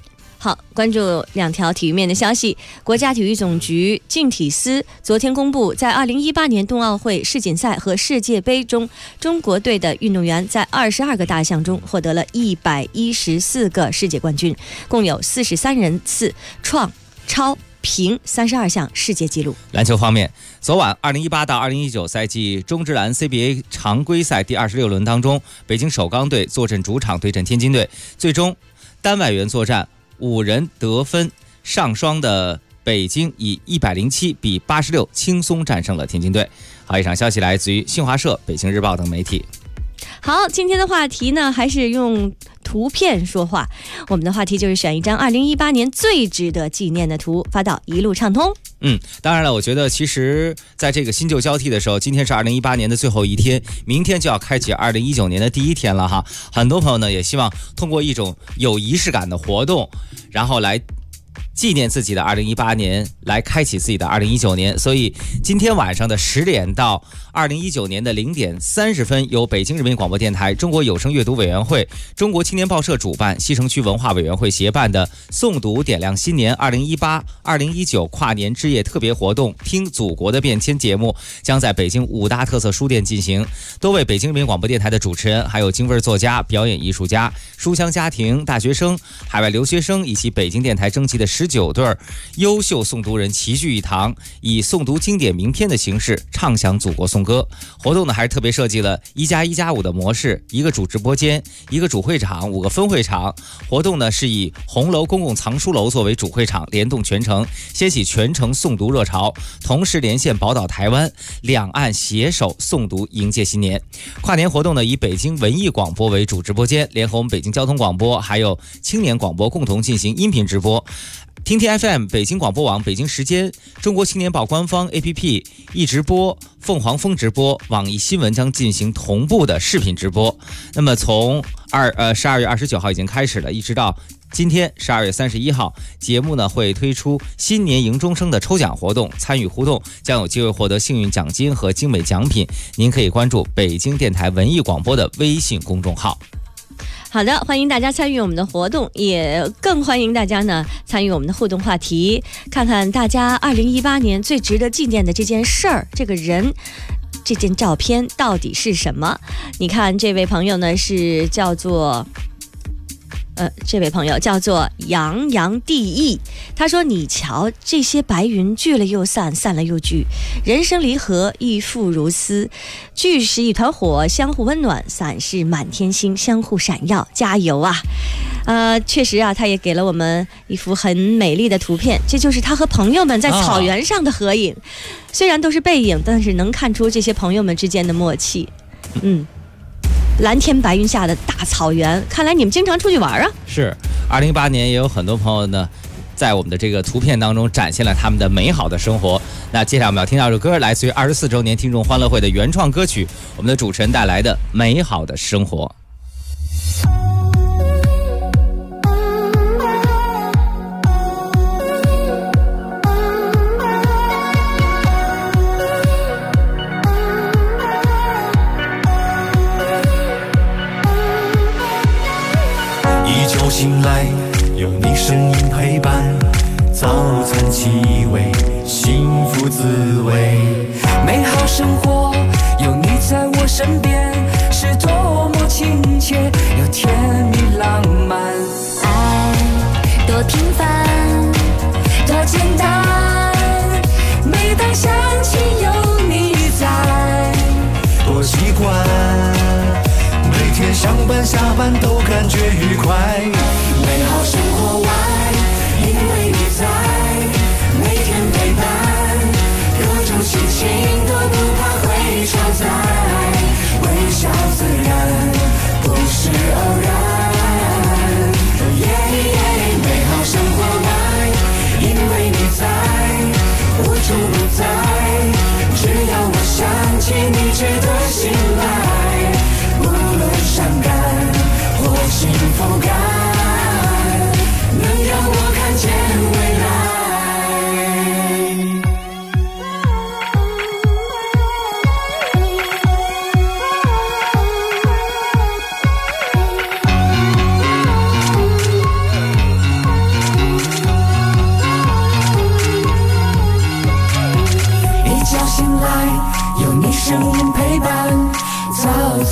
好，关注两条体育面的消息。国家体育总局竞体司昨天公布，在2018年冬奥会世锦赛和世界杯中，中国队的运动员在22个大项中获得了114个世界冠军，共有43人次创超平32项世界纪录。
篮球方面，昨晚2018到2019赛季中职篮 CBA 常规赛第26轮当中，北京首钢队坐镇主场对阵天津队，最终单外援作战5人得分上双的北京以107比86轻松战胜了天津队。好，以上消息来自于新华社、北京日报等媒体。
好，今天的话题呢，还是用图片说话。我们的话题就是选一张2018年最值得纪念的图，发到一路畅通。
当然了，我觉得其实在这个新旧交替的时候，今天是2018年的最后一天，明天就要开启2019年的第一天了哈。很多朋友呢也希望通过一种有仪式感的活动，然后来纪念自己的2018年，来开启自己的2019年。所以今天晚上的10点到2019年的0点30分，由北京人民广播电台、中国有声阅读委员会、中国青年报社主办，西城区文化委员会协办的诵读点亮新年2018-2019跨年之夜特别活动听祖国的变迁节目，将在北京5大特色书店进行。多位北京人民广播电台的主持人，还有京味作家、表演艺术家、书香家庭、大学生、海外留学生以及北京电台征集的19对优秀诵读人齐聚一堂，以诵读经典名篇的形式唱响祖国颂歌。活动呢还是特别设计了1+1+5的模式，一个主直播间，一个主会场，5个分会场。活动呢是以红楼公共藏书楼作为主会场，联动全程，掀起全程诵读热潮，同时连线宝岛台湾，两岸携手诵读迎接新年。跨年活动呢以北京文艺广播为主直播间，联合我们北京交通广播还有青年广播共同进行音频直播。听听 FM、北京广播网、北京时间、中国青年报官方 APP 一直播、凤凰风直播、网易新闻将进行同步的视频直播。那么从12月29号已经开始了，一直到今天12月31号，节目呢会推出新年迎钟声的抽奖活动，参与互动将有机会获得幸运奖金和精美奖品。您可以关注北京电台文艺广播的微信公众号。
好的，欢迎大家参与我们的活动，也更欢迎大家呢参与我们的互动话题，看看大家2018年最值得纪念的这件事儿、这个人、这件照片到底是什么。你看这位朋友呢是叫做这位朋友叫做洋洋地义，他说：“你瞧，这些白云聚了又散，散了又聚，人生离合亦复如斯。聚是一团火，相互温暖；散是满天星，相互闪耀。加油啊！”确实啊，他也给了我们一幅很美丽的图片，这就是他和朋友们在草原上的合影。虽然都是背影，但是能看出这些朋友们之间的默契。蓝天白云下的大草原，看来你们经常出去玩啊。
是，2018年也有很多朋友呢在我们的这个图片当中展现了他们的美好的生活。那接下来我们要听到这首歌，来自于24周年听众欢乐会的原创歌曲，我们的主持人带来的《美好的生活》。
醒来有你声音陪伴，早餐气味，幸福滋味，
美好生活有你在我身边，是多么亲切又甜蜜浪漫。
爱多平凡多简单，每当想起有你在，
多习惯，每天上班下班都感觉愉快。
美好生活外，因为你在，每天陪伴，各种心情都不怕会超载，微笑自然，不是偶然。美好生活外，因为你在，无处不在，只要我想起你，值得信赖，无论伤感或幸福感，能让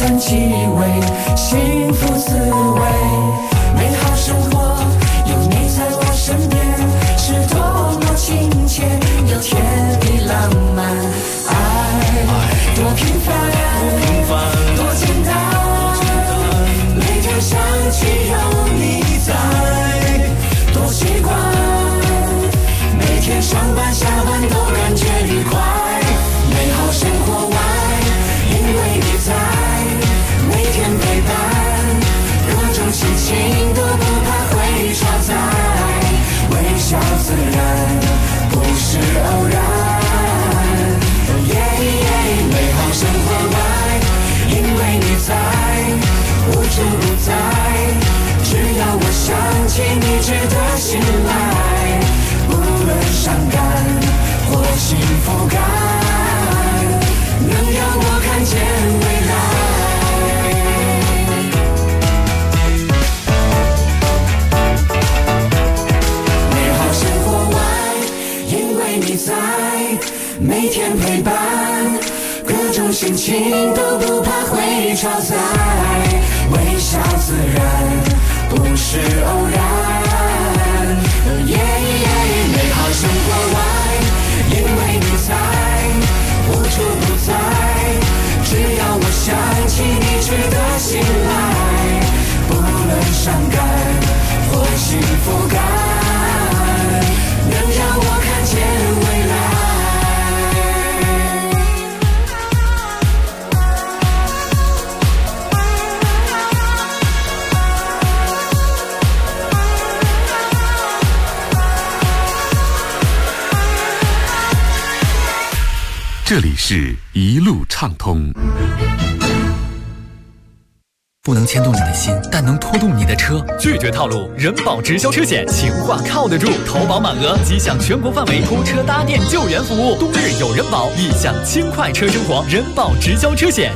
散气味，幸福滋味，美好生活有你在我身边，是多么亲切又甜蜜浪漫。爱多平凡，多简单，每天想起有你在，多习惯，每天上班下班都感觉愉快。美好生活外，因为你在，每天陪伴，各种心情都不怕会超载，微笑自然，不是偶然。美好生活外，因为你在，无处不在，只要我想起你值得信赖，无论伤感或幸福感，能让我看见未来。美好生活外，因为你在，每天陪伴，各种心情都不怕会超载，微笑自然，不是偶然。美好生活外，因为你在，无处不在，只要我想起你值得信赖，不论伤感或幸福感，能让我看见未来。
这里是一路畅通。
不能牵动你的心，但能拖动你的车。拒绝套路，人保直销车险，情话靠得住。投保满额即享全国范围拖车搭电救援服务，冬日有人保，亦享轻快车生活。人保直销车险。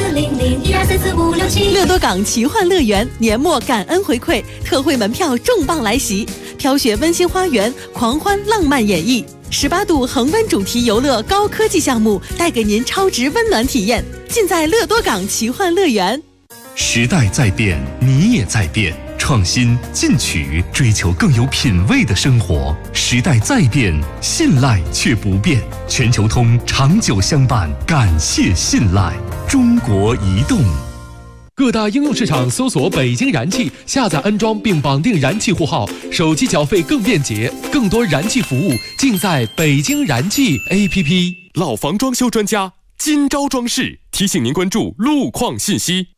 乐多港奇幻乐园年末感恩回馈，特惠门票重磅来袭，飘雪温馨花园，狂欢浪漫演绎。18度恒温主题游乐高科技项目，带给您超值温暖体验，尽在乐多港奇幻乐园。
时代在变，你也在变，创新进取，追求更有品味的生活。时代在变，信赖却不变。全球通长久相伴，感谢信赖。中国移动。
各大应用市场搜索北京燃气，下载安装并绑定燃气户号，手机缴费更便捷，更多燃气服务尽在北京燃气 APP。
老房装修专家金招装饰提醒您关注路况信息。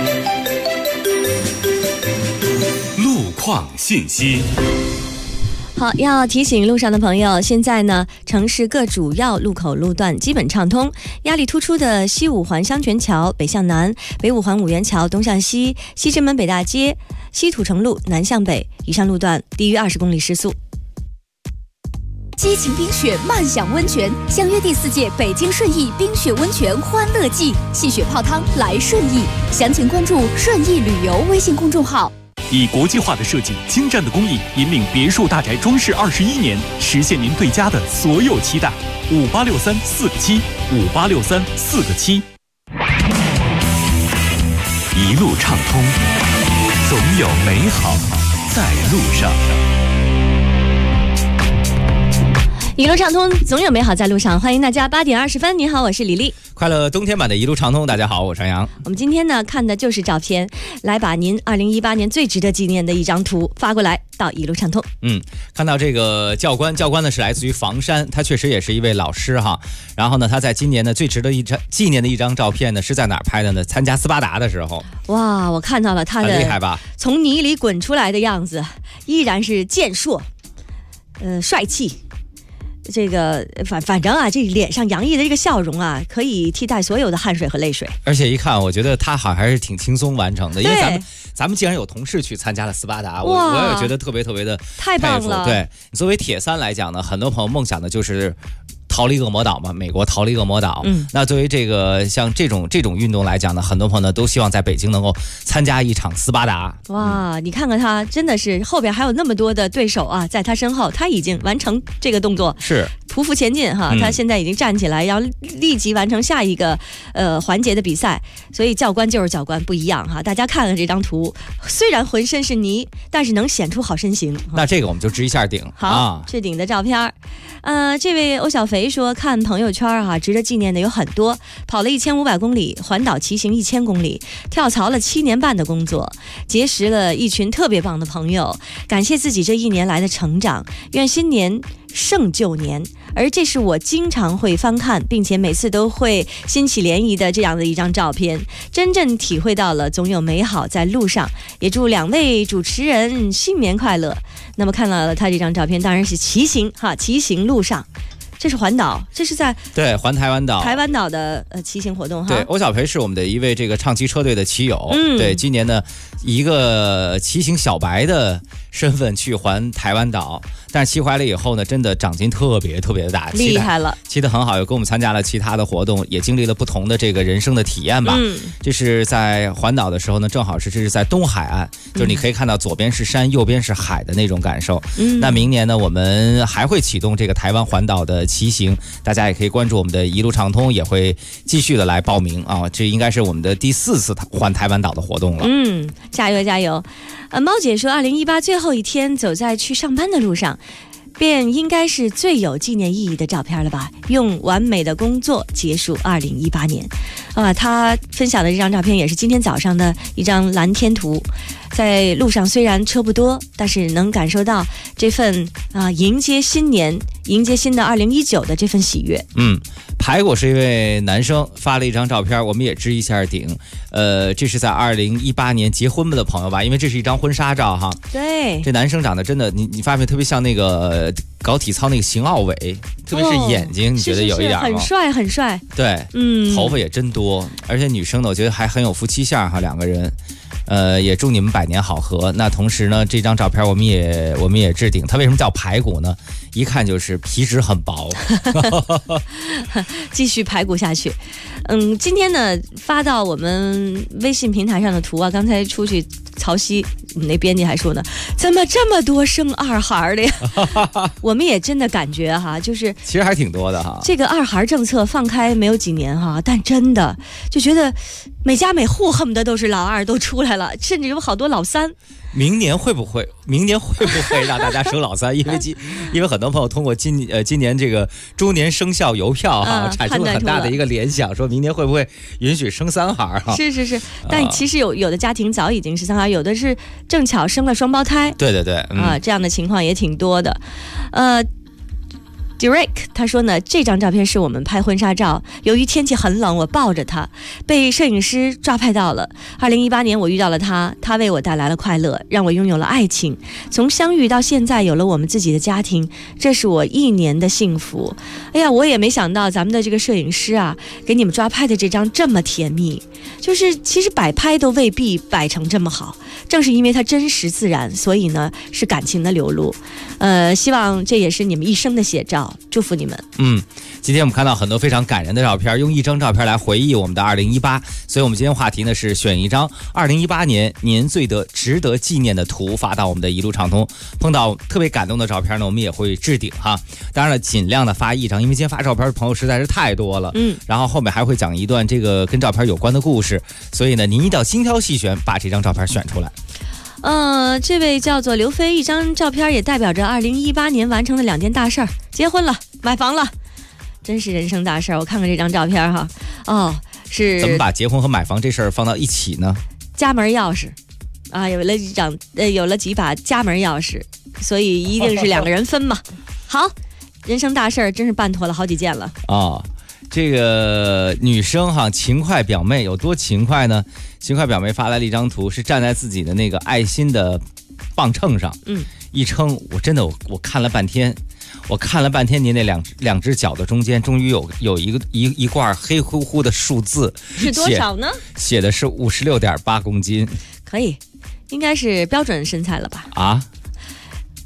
路况信息。
好，要提醒路上的朋友，现在呢，城市各主要路口路段基本畅通，压力突出的西五环香泉桥北向南、北五环五元桥东向西、西直门北大街、西土城路南向北以上路段低于20公里时速。
激情冰雪慢享温泉，相约第4届北京顺义冰雪温泉欢乐季，戏雪泡汤来顺义，详情关注顺义旅游微信公众号。
以国际化的设计、精湛的工艺，引领别墅大宅装饰21年，实现您对家的所有期待。5863 4个7 5863 4个7。
一路畅通，总有美好在路上。
一路畅通，总有美好在路上。欢迎大家8点20分，你好，我是李丽。
快乐冬天版的一路畅通，大家好，我是杨洋。
我们今天呢看的就是照片，来把您2018年最值得纪念的一张图发过来到一路畅通。
看到这个教官呢是来自于房山，他确实也是一位老师哈。然后呢，他在今年呢最值得纪念的一张照片呢是在哪儿拍的呢？参加斯巴达的时候。
哇，我看到了他的
很厉害吧？
从泥里滚出来的样子，依然是健硕，帅气。这个反正啊，这脸上洋溢的这个笑容啊，可以替代所有的汗水和泪水。
而且一看，我觉得他好像还是挺轻松完成的，因为咱们竟然有同事去参加了斯巴达，我也觉得特别的
太棒了。
对，作为铁三来讲呢，很多朋友梦想的就是逃离恶魔岛嘛，美国逃离恶魔岛。那作为这个像这种运动来讲呢，很多朋友呢都希望在北京能够参加一场斯巴达。
哇，你看看他，真的是后边还有那么多的对手啊，在他身后，他已经完成这个动作，
是
匍匐前进哈，他现在已经站起来，要立即完成下一个环节的比赛。所以教官就是教官，不一样哈。大家看看这张图，虽然浑身是泥，但是能显出好身形。
那这个我们就置一下顶。
好，置顶的照片。这位欧小肥说，看朋友圈哈，值得纪念的有很多，跑了1500公里，环岛骑行1000公里，跳槽了7年半的工作，结识了一群特别棒的朋友，感谢自己这1年来的成长，愿新年胜旧年。而这是我经常会翻看，并且每次都会心起涟漪的这样的一张照片，真正体会到了总有美好在路上。也祝2位主持人新年快乐。那么看到了他这张照片，当然是骑行路上。这是环岛，这是在
对环台湾
岛的骑行活动哈。
对，欧小培是我们的一位这个唱骑车队的骑友。对，今年呢一个骑行小白的身份去环台湾岛，但是骑回来以后呢，真的长进特别的大，
厉害了，
骑得很好，又跟我们参加了其他的活动，也经历了不同的这个人生的体验吧。这是在环岛的时候呢，正好是这是在东海岸，就是你可以看到左边是山，右边是海的那种感受。那明年呢，我们还会启动这个台湾环岛的骑行，大家也可以关注我们的一路畅通，也会继续的来报名啊。这应该是我们的第4次环台湾岛的活动了。
加油加油！猫姐说，2018最后一天走在去上班的路上，便应该是最有纪念意义的照片了吧？用完美的工作结束2018年。她分享的这张照片也是今天早上的一张蓝天图。在路上虽然车不多，但是能感受到这份迎接新年、迎接新的2019的这份喜悦。
排骨是一位男生发了一张照片，我们也置一下顶。这是在2018年结婚的朋友吧？因为这是一张婚纱照哈。
对，
这男生长得真的，你发现特别像那个搞体操那个邢傲伟，特别是眼睛，你觉得有一点吗？
很帅，很帅。
对，头发也真多，而且女生呢，我觉得还很有夫妻相哈，2个人。也祝你们百年好合。那同时呢，这张照片我们也置顶。它为什么叫排骨呢？一看就是皮质很薄。
继续排骨下去。今天呢发到我们微信平台上的图啊，刚才出去曹溪，我们那编辑还说呢，怎么这么多生2孩的呀？我们也真的感觉哈，就是
其实还挺多的哈。
这个2孩政策放开没有几年哈，但真的就觉得每家每户恨不得都是老2都出来了，甚至有好多老3。
明年会不会让大家生老3？因为很多朋友通过今年这个猪年生肖邮票哈，产生了很大的一个联想，说明年会不会允许生3孩哈？
是，但其实有的家庭早已经是3孩，有的是正巧生了双胞胎。
对，
这样的情况也挺多的。Derek 他说呢，这张照片是我们拍婚纱照，由于天气很冷，我抱着他，被摄影师抓拍到了。2018年我遇到了他，他为我带来了快乐，让我拥有了爱情。从相遇到现在有了我们自己的家庭，这是我1年的幸福。哎呀，我也没想到咱们的这个摄影师啊，给你们抓拍的这张这么甜蜜，就是其实摆拍都未必摆成这么好，正是因为它真实自然，所以呢是感情的流露。希望这也是你们一生的写照，祝福你们。
今天我们看到很多非常感人的照片，用一张照片来回忆我们的2018，所以我们今天话题呢是选一张2018年您最值得纪念的图发到我们的一路畅通。碰到特别感动的照片呢，我们也会置顶哈。当然了，尽量的发1张，因为今天发照片的朋友实在是太多了。然后后面还会讲一段这个跟照片有关的故事，所以呢，您一定要精挑细选，把这张照片选出来。
这位叫做刘飞，一张照片也代表着2018年完成的2件大事儿：结婚了，买房了，真是人生大事儿。我看看这张照片哈，是
怎么把结婚和买房这事儿放到一起呢？
家门钥匙啊，有了几把家门钥匙，所以一定是2个人分嘛。好，人生大事儿真是办妥了好几件了
这个女生哈，勤快表妹有多勤快呢？勤快表妹发来了一张图，是站在自己的那个爱心的磅秤上，一称，我看了半天，您那两只脚的中间终于有一罐黑乎乎的数字，
是多少呢？
写的是56.8公斤，
可以，应该是标准身材了吧？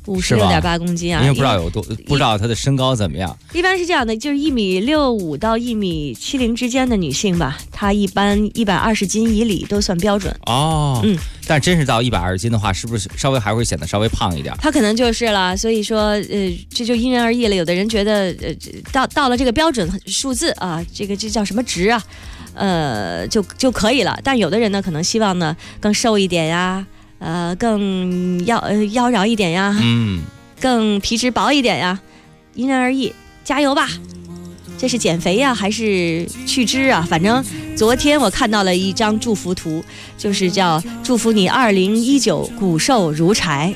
56.8公斤啊，
因为不知道她的身高怎么样。
一般是这样的，就是1.65米到1.70米之间的女性吧，她一般120斤以里都算标准。
哦，但真是到120斤的话，是不是稍微还会显得稍微胖一点？
她可能就是了，所以说这就因人而异了。有的人觉得到了这个标准数字啊，这叫什么值啊？就可以了。但有的人呢，可能希望呢更瘦一点呀。更妖娆一点呀，更皮质薄一点呀，因人而异，加油吧！这是减肥呀，还是去脂啊？反正昨天我看到了一张祝福图，就是叫祝福你2019骨瘦如柴。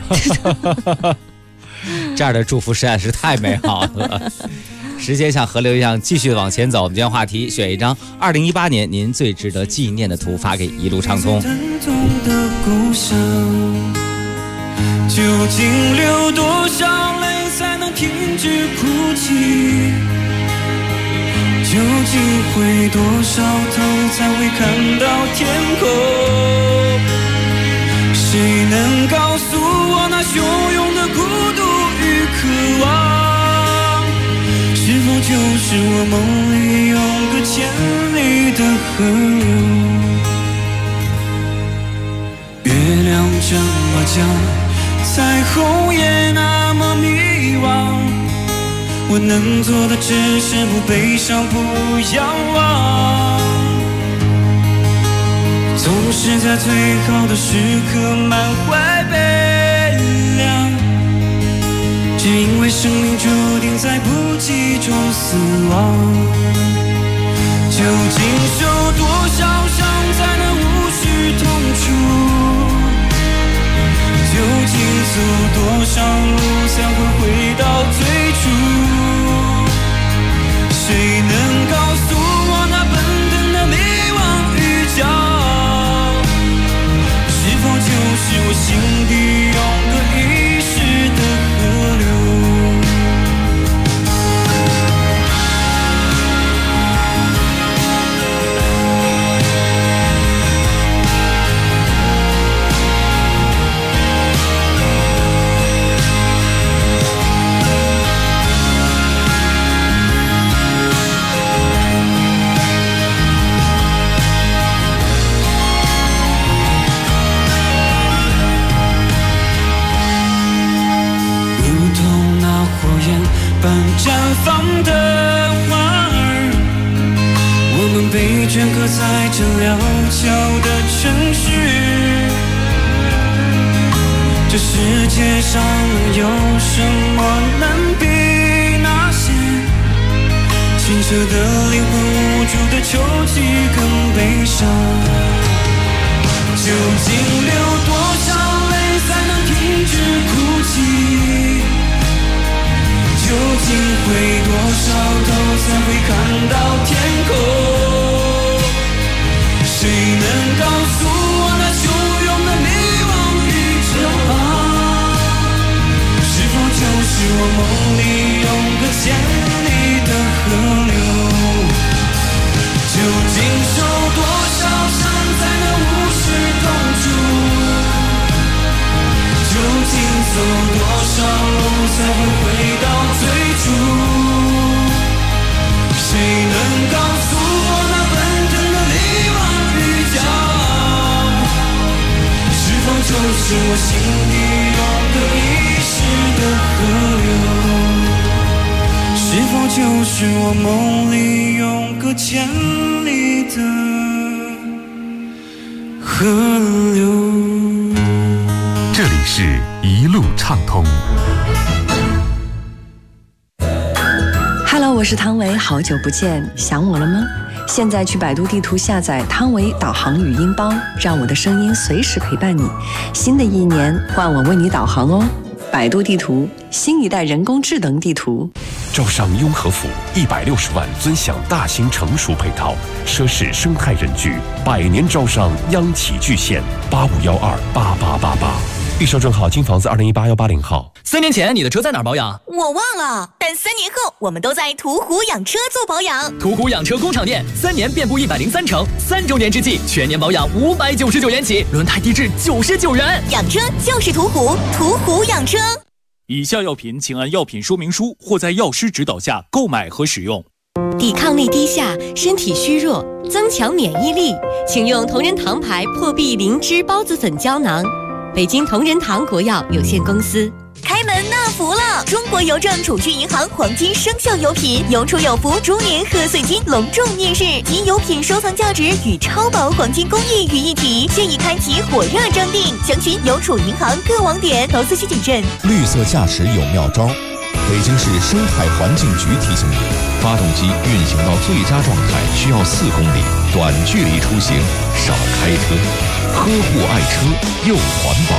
这样的祝福实在是太美好了。时间像河流一样继续往前走，我们今天话题选一张2018年您最值得纪念的图发给一路畅通。
究竟流多少泪才能停止哭泣？究竟回多少头才会看到天空？谁能告诉我那汹涌的孤独与渴望？是否就是我梦里有个千里的河流？月亮这么亮，彩虹也那么迷惘，我能做的只是不悲伤，不仰望。总是在最好的时刻满怀悲凉，只因为生命注定在不羁中死亡。究竟受多少伤才能无视痛楚？究竟走多少路才会回到最初？谁能告诉我那奔腾的迷惘与骄傲？是否就是我心底永隔一世的河流？绽放的花儿，我们被镌刻在这潦草的城市。这世界上有什么能比那些清澈的灵魂无助的抽泣更悲伤？究竟流多少泪才能停止哭泣？究竟回多少头才会看到天空？谁能告诉我那汹涌的迷惘与骄傲？是否就是我梦里永隔千里的河流？究竟受多少伤才能无视痛楚？究竟走多少路才会回到最初？谁能告诉我那奔腾的迷惘与骄傲？是否就是我心底永隔一世的河流？是否就是我梦里永隔千里的河流？
这里是一路畅通。
Hello， 我是汤唯，好久不见，想我了吗？现在去百度地图下载汤唯导航语音包，让我的声音随时陪伴你。新的一年，换我为你导航哦。百度地图，新一代人工智能地图。
招商雍和府160万尊享大型成熟配套，奢侈生态人居，100年招商央企巨献，85128888。预售正号金房子2018-180号。
3年前你的车在哪儿保养？
我忘了，但3年后我们都在途虎养车做保养。
途虎养车工厂店，3年遍布103城，3周年之际，全年保养599元起，轮胎低至99元。
养车就是途虎，途虎养车。
以下药品请按药品说明书或在药师指导下购买和使用。
抵抗力低下，身体虚弱，增强免疫力，请用同仁堂牌破壁灵芝孢子粉胶囊。北京同仁堂国药有限公司。
开门纳福了！中国邮政储蓄银行黄金生肖有品有储有福猪年贺岁金隆重面世，集有品收藏价值与超薄黄金工艺于一体，现已开启火热征订，详询邮储银行各网点。投资需谨慎。
绿色驾驶有妙招，北京市生态环境局提醒你，发动机运行到最佳状态需要4公里，短距离出行少开车，呵护爱车又环保。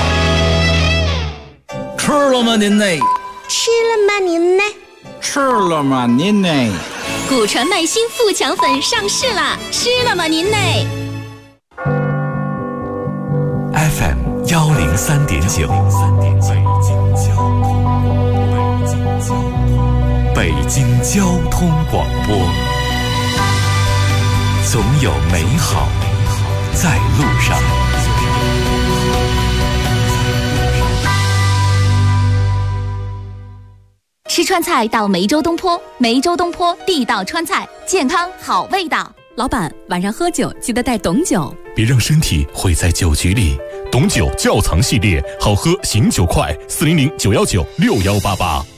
吃了吗您呢？
吃了吗您呢？
吃了吗您呢？
古传麦新富强粉上市啦！吃了吗您呢
？FM 103.9，北京交通广播，总有美好在路上。
吃川菜到梅州东坡，梅州东坡地道川菜，健康好味道。
老板，晚上喝酒记得带董酒，
别让身体毁在酒局里。董酒窖藏系列，好喝醒酒快，400-919-6188。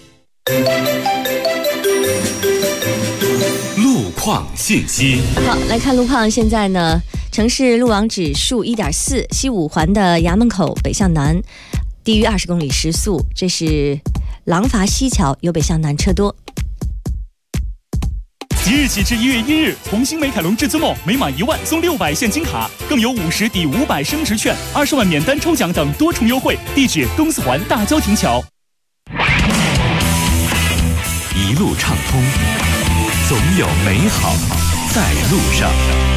路况信息。
好，来看路况。现在呢，城市路网指数1.4，西五环的衙门口北向南，低于20公里时速，这是廊坊西桥由北向南车多。
即日起至1月1日，红星美凯龙至尊梦每满1万送600现金卡，更有50抵500升值券、20万免单抽奖等多重优惠。地址：东四环大郊亭桥。
一路畅通，总有美好在路上。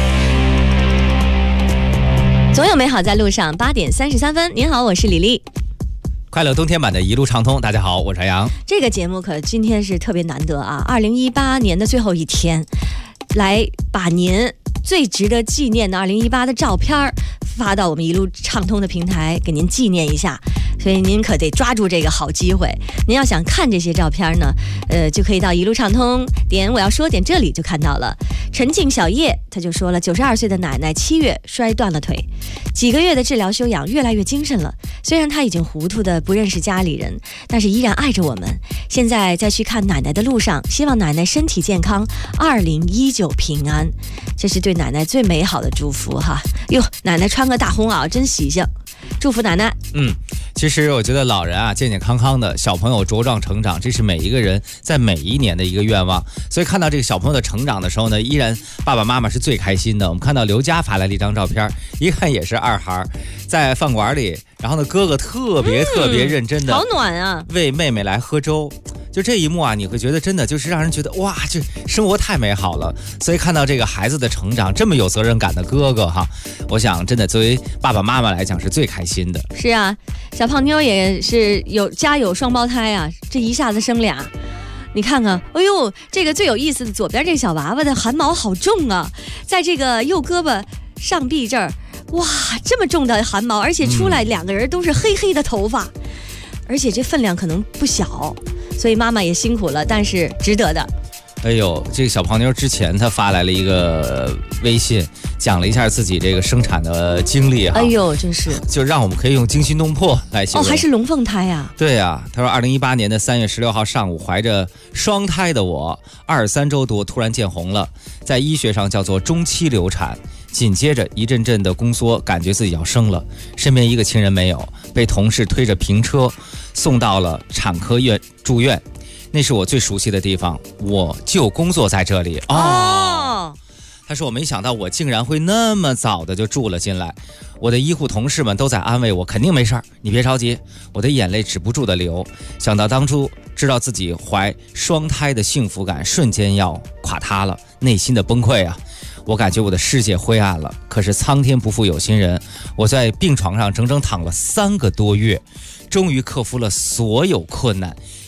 总有美好在路上。8点33分，您好，我是李丽。
快乐冬天版的一路畅通，大家好，我是杨。
这个节目可今天是特别难得啊！2018年的最后一天，来把您最值得纪念的2018的照片发到我们一路畅通的平台，给您纪念一下。所以您可得抓住这个好机会。您要想看这些照片呢，就可以到一路畅通点我要说点这里就看到了。陈静小叶他就说了，92岁的奶奶7月摔断了腿，几个月的治疗休养，越来越精神了。虽然他已经糊涂的不认识家里人，但是依然爱着我们。现在在去看奶奶的路上，希望奶奶身体健康，2019平安。这是对奶奶最美好的祝福哈。哟，奶奶穿个大红袄真喜庆，祝福奶奶。
其实我觉得老人啊健健康康的，小朋友茁壮成长，这是每一个人在每一年的一个愿望。所以看到这个小朋友的成长的时候呢，依然爸爸妈妈是最开心的。我们看到刘佳发来了一张照片，一看也是二孩，在饭馆里，然后呢哥哥特别认真的，
好暖啊，
喂妹妹来喝粥。就这一幕啊，你会觉得真的就是让人觉得哇，这生活太美好了。所以看到这个孩子的成长，这么有责任感的哥哥哈，我想真的作为爸爸妈妈来讲是最开心的。
是啊，小胖妞也是家有双胞胎啊，这一下子生俩。你看看，哎呦，这个最有意思的，左边这个小娃娃的汗毛好重啊，在这个右胳膊上臂这儿，哇，这么重的汗毛，而且出来两个人都是黑黑的头发，而且这分量可能不小。所以妈妈也辛苦了，但是值得的。
哎呦，这个小胖妞之前她发来了一个微信，讲了一下自己这个生产的经历哈。
哎呦，真是
就让我们可以用惊心动魄来形容。
还是龙凤胎呀？
对呀，她说2018年的3月16号上午，怀着双胎的我23周多突然见红了，在医学上叫做中期流产。紧接着一阵阵的宫缩，感觉自己要生了，身边一个亲人没有，被同事推着平车送到了产科院住院。那是我最熟悉的地方，我就工作在这里。他说我没想到我竟然会那么早的就住了进来。我的医护同事们都在安慰我，肯定没事儿，你别着急。我的眼泪止不住的流，想到当初知道自己怀双胎的幸福感瞬间要垮塌了，内心的崩溃啊。我感觉我的世界灰暗了，可是苍天不负有心人，我在病床上整整躺了3个多月，终于克服了所有困难，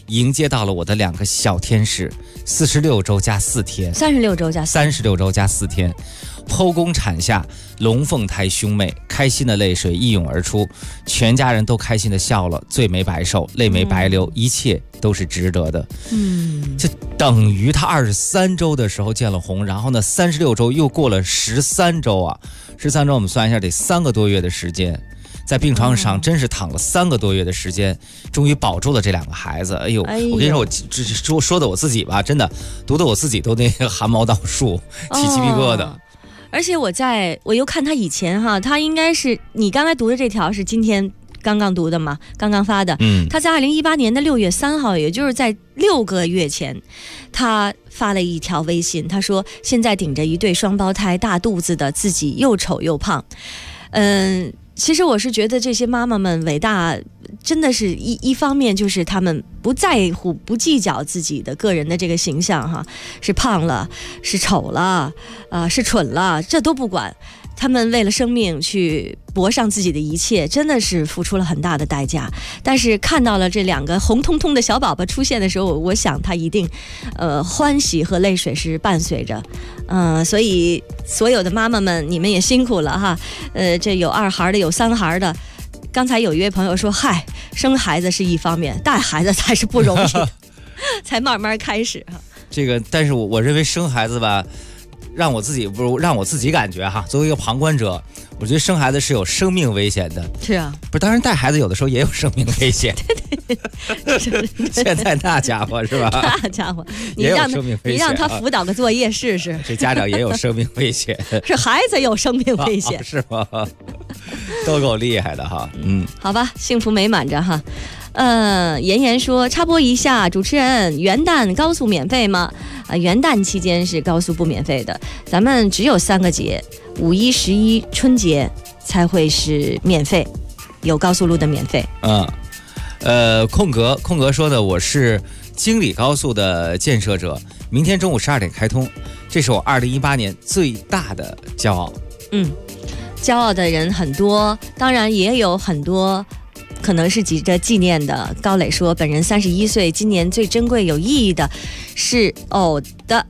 迎接到了我的2个小天使，46周加4天
，36周加
36周加4天，剖宫产下龙凤胎兄妹，开心的泪水一涌而出，全家人都开心的笑了，罪没白受，泪没白流，一切都是值得的。这等于他23周的时候见了红，然后呢36周又过了13周啊，13周我们算一下得3个多月的时间。在病床上真是躺了3个多月的时间，终于保住了这2个孩子。哎呦，我跟你说，我说的我自己吧，真的读的我自己都那个汗毛倒竖，起鸡皮疙瘩。
而且我又看他以前哈，他应该是你刚才读的这条是今天刚刚读的嘛，刚刚发的。他在2018年的6月3号，也就是在6个月前，他发了一条微信，他说现在顶着一对双胞胎大肚子的自己又丑又胖。其实我是觉得这些妈妈们伟大，真的是一方面就是他们不在乎、不计较自己的个人的这个形象哈，是胖了、是丑了、是蠢了，这都不管。他们为了生命去搏上自己的一切，真的是付出了很大的代价。但是看到了这2个红彤彤的小宝宝出现的时候，我想他一定欢喜和泪水是伴随着。所以所有的妈妈们，你们也辛苦了哈。这有2孩的，有3孩的。刚才有一位朋友说，嗨，生孩子是一方面，带孩子才是不容易的才慢慢开始哈。
这个，但是我认为生孩子吧，让我自己感觉哈，作为一个旁观者，我觉得生孩子是有生命危险的。
是啊，
不是，当然带孩子有的时候也有生命危险。对，现在那家伙是吧？
那家伙，
也有生命危险，
你让他辅导个作业试试。
这家长也有生命危险，
是孩子有生命危险，
是吗？都够厉害的哈。
好吧，幸福美满着哈。妍妍说，插播一下，主持人，元旦高速免费吗？元旦期间是高速不免费的，咱们只有3个节，5、1、11、春节才会是免费，有高速路的免费。
空格说的，我是京礼高速的建设者，明天中午12点开通，这是我2018年最大的骄傲。
骄傲的人很多，当然也有很多可能是急着纪念的。高磊说，本人31岁，今年最珍贵有意义的是偶的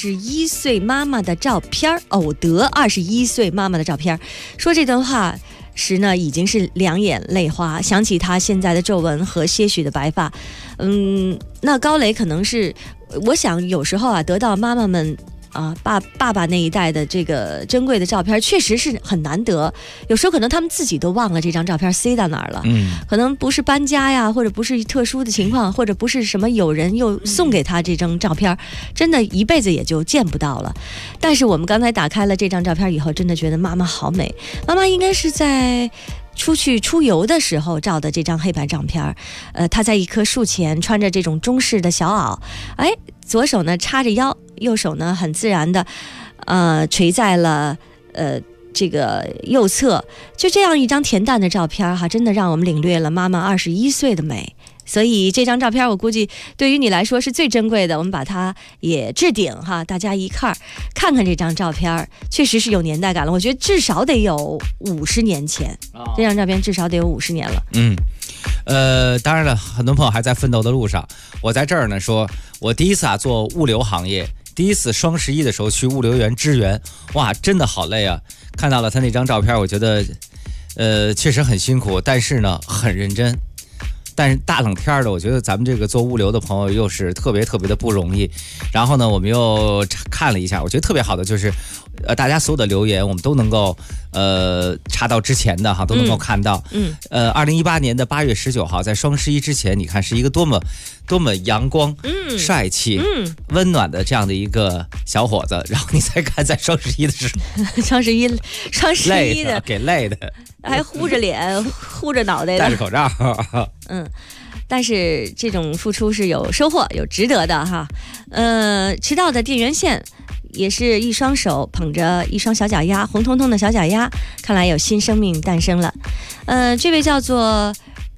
21岁妈妈的照片，偶得21岁妈妈的照片。说这段话时呢，已经是2眼泪花，想起他现在的皱纹和些许的白发。那高磊可能是，我想有时候啊，得到妈妈们爸爸那一代的这个珍贵的照片确实是很难得，有时候可能他们自己都忘了这张照片塞到哪儿了。可能不是搬家呀，或者不是特殊的情况，或者不是什么有人又送给他这张照片，真的一辈子也就见不到了。但是我们刚才打开了这张照片以后，真的觉得妈妈好美。妈妈应该是在出去出游的时候照的这张黑白照片。她在一棵树前穿着这种中式的小袄，左手呢叉着腰，右手呢很自然的垂在了这个右侧，就这样一张恬淡的照片哈，真的让我们领略了妈妈21岁的美。所以这张照片我估计对于你来说是最珍贵的，我们把它也置顶哈，大家一块儿看看这张照片，确实是有年代感了。我觉得至少得有50年前，这张照片至少得有50年了。
当然了，很多朋友还在奋斗的路上。我在这儿呢，说我第一次做物流行业，第一次双11的时候去物流园支援，哇，真的好累啊！看到了他那张照片，我觉得确实很辛苦，但是呢很认真。但是大冷天的，我觉得咱们这个做物流的朋友又是特别的不容易。然后呢，我们又看了一下，我觉得特别好的就是，大家所有的留言我们都能够查到之前的哈，都能够看到。2018年的8月19号，在双11之前，你看是一个多么阳光、帅气、温暖的这样的一个小伙子。然后你再看在双11的时候，双十一的给累的，
还呼着脸、呼着脑袋的，
戴着口罩。
但是这种付出是有收获、有值得的哈。迟到的电源线也是一双手捧着一双小脚丫，红彤彤的小脚丫，看来有新生命诞生了。这位叫做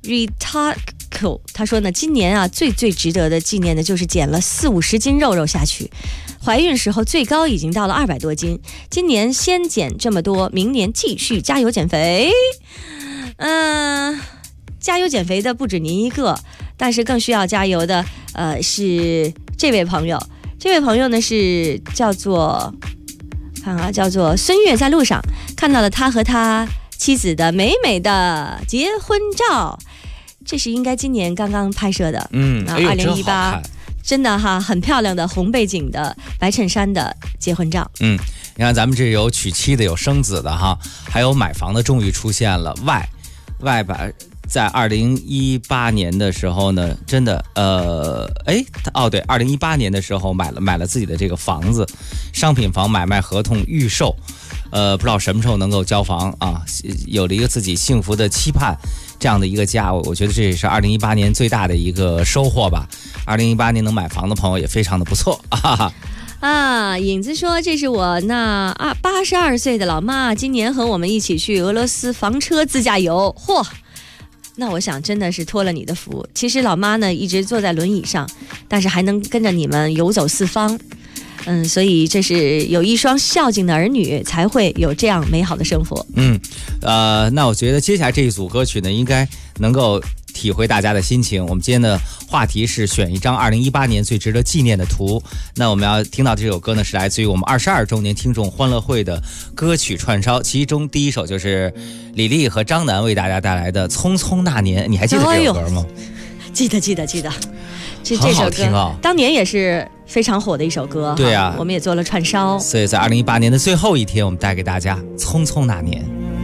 Ritaco， 他说呢，今年啊最值得的纪念的就是减了40-50斤肉下去。怀孕时候最高已经到了200多斤，今年先减这么多，明年继续加油减肥。加油减肥的不止您一个， 但是更需要加油的是这位朋友。这位朋友呢是叫做孙悦，在路上看到了他和他妻子的美美的结婚照，这是应该今年刚刚拍摄的。2018真的哈，很漂亮的红背景的白衬衫的结婚照。
你看咱们这有娶妻的，有生子的哈，还有买房的，终于出现了。外把在2018年的时候呢，真的对，2018年的时候买了自己的这个房子，商品房买卖合同预售，不知道什么时候能够交房啊，有了一个自己幸福的期盼。这样的一个家，我觉得这也是2018年最大的一个收获吧。2018年能买房的朋友也非常的不错
影子说这是我那82岁的老妈，今年和我们一起去俄罗斯房车自驾游。嚯，那我想真的是托了你的福。其实老妈呢一直坐在轮椅上，但是还能跟着你们游走四方。所以这是有一双孝敬的儿女才会有这样美好的生活。
那我觉得接下来这一组歌曲呢，应该能够体会大家的心情。我们今天的话题是选一张2018年最值得纪念的图。那我们要听到的这首歌呢，是来自于我们22周年听众欢乐会的歌曲串烧，其中第一首就是李丽和张楠为大家带来的《匆匆那年》。你还记得这首歌吗？
记得。这首歌当年也是非常火的一首歌。
对啊，
我们也做了串烧。
所以在2018年的最后一天，我们带给大家《匆匆那年》。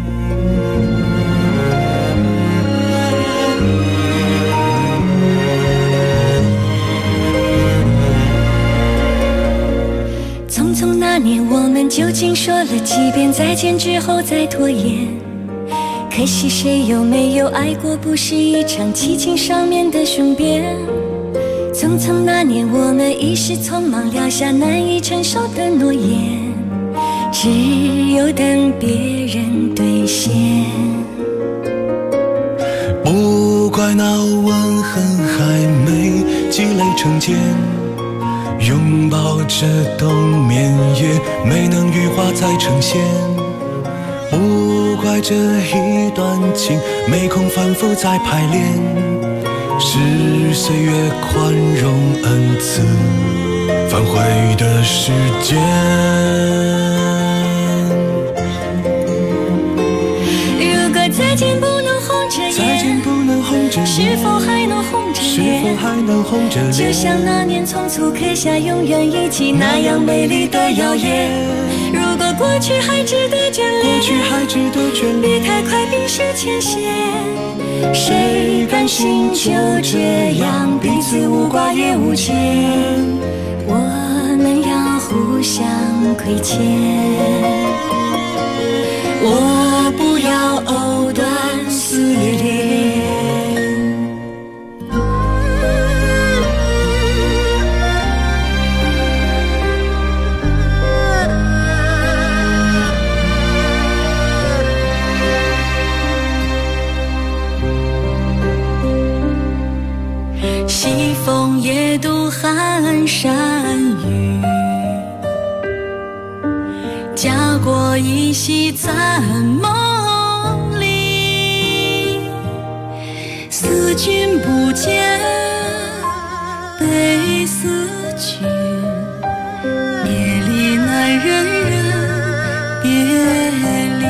匆匆那年，我们究竟说了几遍再见之后再拖延？可惜谁有没有爱过，不是一场激情上面的雄辩。匆匆那年，我们一时匆忙撂下难以承受的诺言，只有等别人兑现。
不怪那吻痕还没积累成茧，拥抱着冬眠也没能羽化再成仙。不怪这一段情没空反复再排练，是岁月宽容恩赐反悔的时间。
如果再见不能红着眼，是否还能红着脸？就像那年匆促刻下永远一起那样美丽的谣言。如果过去还值得眷恋，别太快冰释前嫌。谁甘心就这样彼此无挂也无牵？我们要互相亏欠。我不要藕断丝连。西风夜渡寒山雨，家国依稀残梦里。思君不见悲思君，别离难忍忍别离。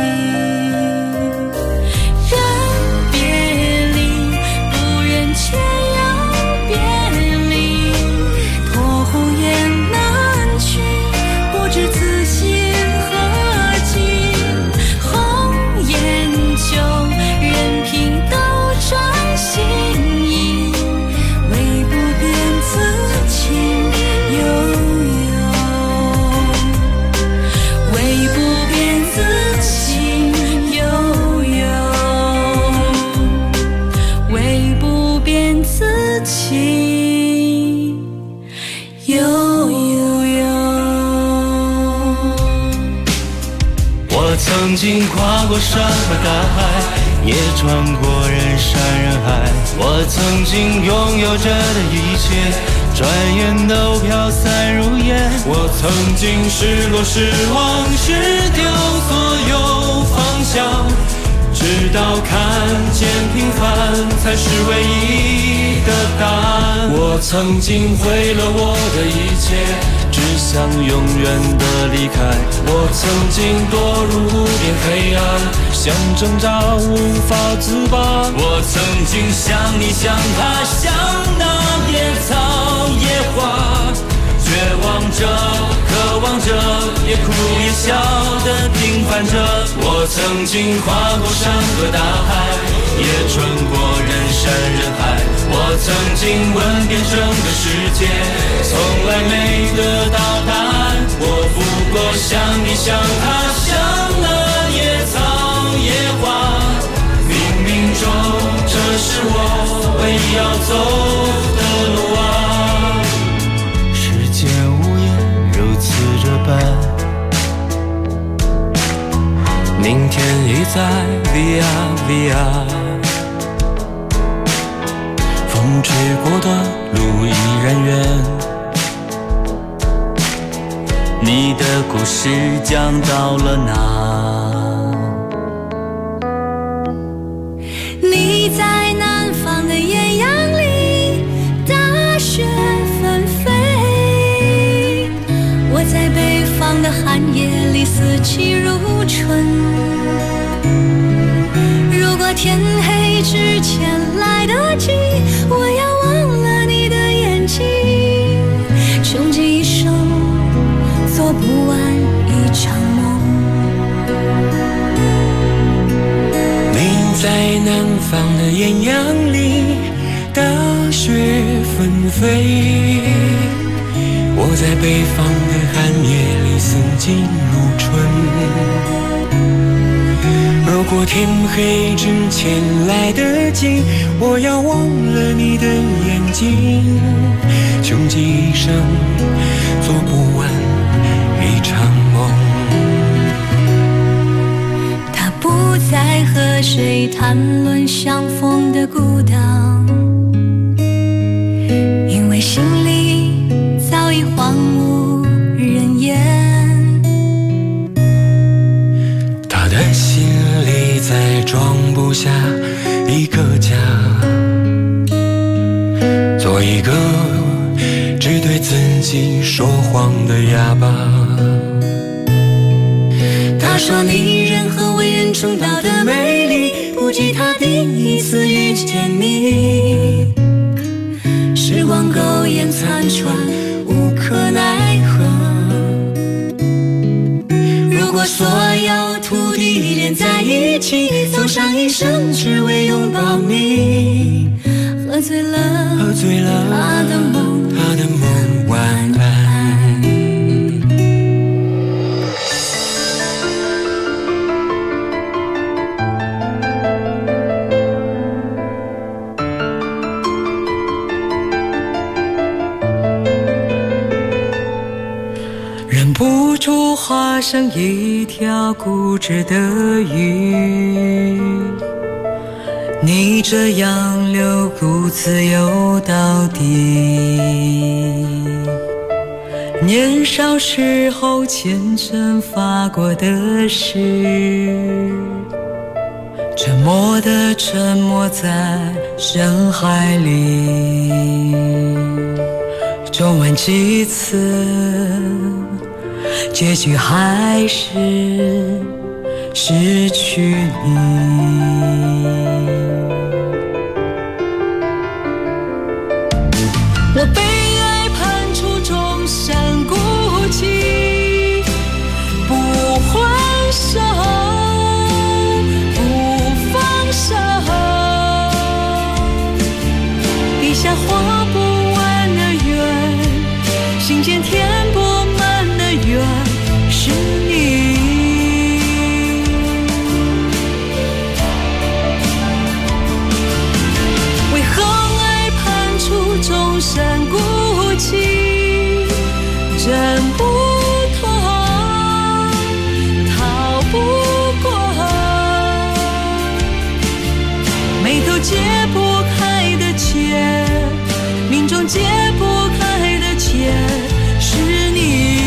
曾经跨过山和大海，也穿过人山人海。我曾经拥有着的一切，转眼都飘散如烟。我曾经失落失望，失掉所有方向，只
直到看见平凡才是唯一的答案。我曾经毁了我的一切，只想永远的离开。我曾经堕入无边黑暗，想挣扎无法自拔。我曾经像你像他像那野草野花，绝望着渴望着也哭也笑的平凡着。我曾经跨过山和大海，也穿过人山人海。我曾经问遍整个世界，从来没得到答案。我不过像你像他像那野草野花，冥冥中这是我唯一要走的路啊。世界无言如此这般，明天已在 via via， 风吹过的路依然远。你的故事讲到了哪？
你在南方的艳阳里，大雪纷飞；我在北方的寒夜里，四季如春。如果天黑之前来得及，我要忘了你的眼睛，穷极一生做不完一场梦。
你在南方的艳阳里，大雪纷飞；我在北方的寒夜里，四季如春。如果天黑之前来得及，我要忘了你的眼睛，穷极一生做不完一场梦。
他不再和谁谈论相逢的孤岛，因为心里早已荒无人烟。
他的心里再装不下一个家，做一个只对自己说谎的哑巴。他说你人和为人称道的美丽，不及他第一次遇见你。时光苟延残喘，无可奈何。如果所有土地连在一起，走上一生只为拥抱你。喝醉了他的梦，晚安。忍不住化成一条固执的鱼，你这样留顾自由到底。年少时候虔诚发过的誓，沉默地沉没在深海里。重问几次，结局还是失去你。我被爱判处终身孤寂，不还手，不放手，笔下画不完的圆，心间填不满的缘，是你。为何爱判处终身孤寂，挣不脱，逃不过，眉头解不开的结，命中解不开的结，是你。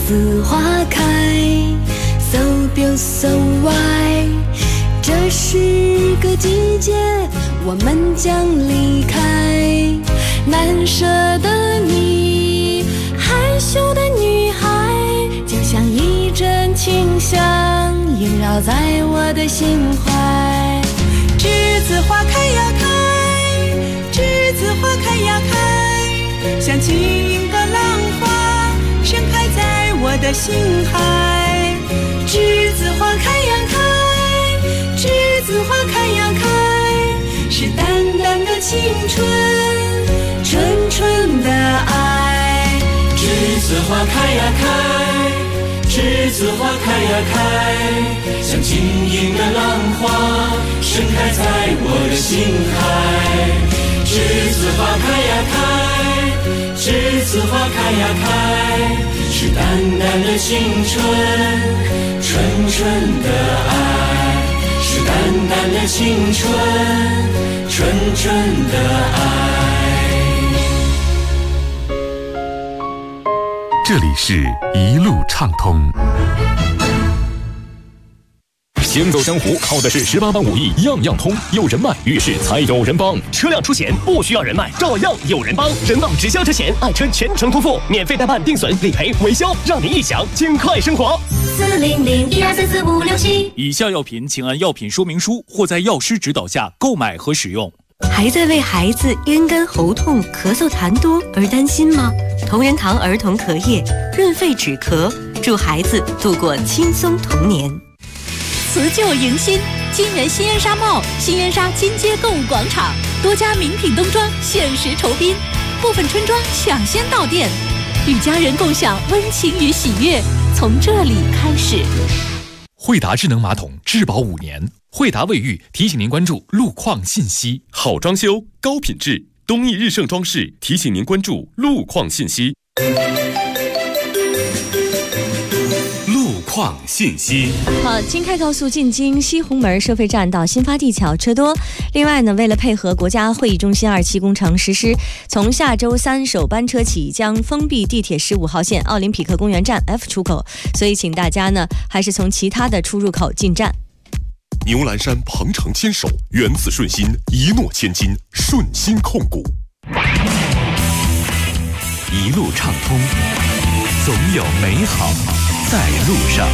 子花开 ，so beautiful so white。这是个季节，我们将离开。难舍的你，害羞的女孩，就像一阵清香，萦绕在我的心怀。栀子花开呀开，栀子花开呀开，像轻盈的浪花，盛开在我的心海。栀子花开呀开，栀子花开呀开，是淡淡的青春，纯纯的爱。
栀子花开呀开，栀子花开呀开，像晶莹的浪花，盛开在我的心海。栀子花开呀开，栀子花开呀开，是淡淡的青春，纯纯的爱，是淡淡的青春，纯纯的爱。
这里是一路畅通。
行走江湖靠的是18般武艺，样样通。有人脉，遇事才有人帮。
车辆出险不需要人脉，照样有人帮。人保直销车险，爱车全程托付，免费代办、定损、理赔、维修，让您一享轻快生活。
400-12344567。
以下药品请按药品说明书或在药师指导下购买和使用。
还在为孩子咽干喉痛、咳嗽痰多而担心吗？同仁堂儿童咳液润肺止咳，助孩子度过轻松童年。
辞旧迎新，今年新燕莎 mall、新燕莎金街购物广场多家名品冬装限时酬宾，部分春装抢先到店，与家人共享温情与喜悦，从这里开始。
惠达智能马桶质保5年，惠达卫浴提醒您关注路况信息。
好装修，高品质，东益日盛装饰提醒您关注路况信息。
路况信息。
好，京开高速进京西红门收费站到新发地桥车多。另外呢，为了配合国家会议中心2期工程实施，从下周3首班车起将封闭地铁15号线奥林匹克公园站 F 出口，所以请大家呢还是从其他的出入口进站。
牛栏山鹏程牵手，原子顺心，一诺千金，顺心控股。
一路畅通，总有美好在路上。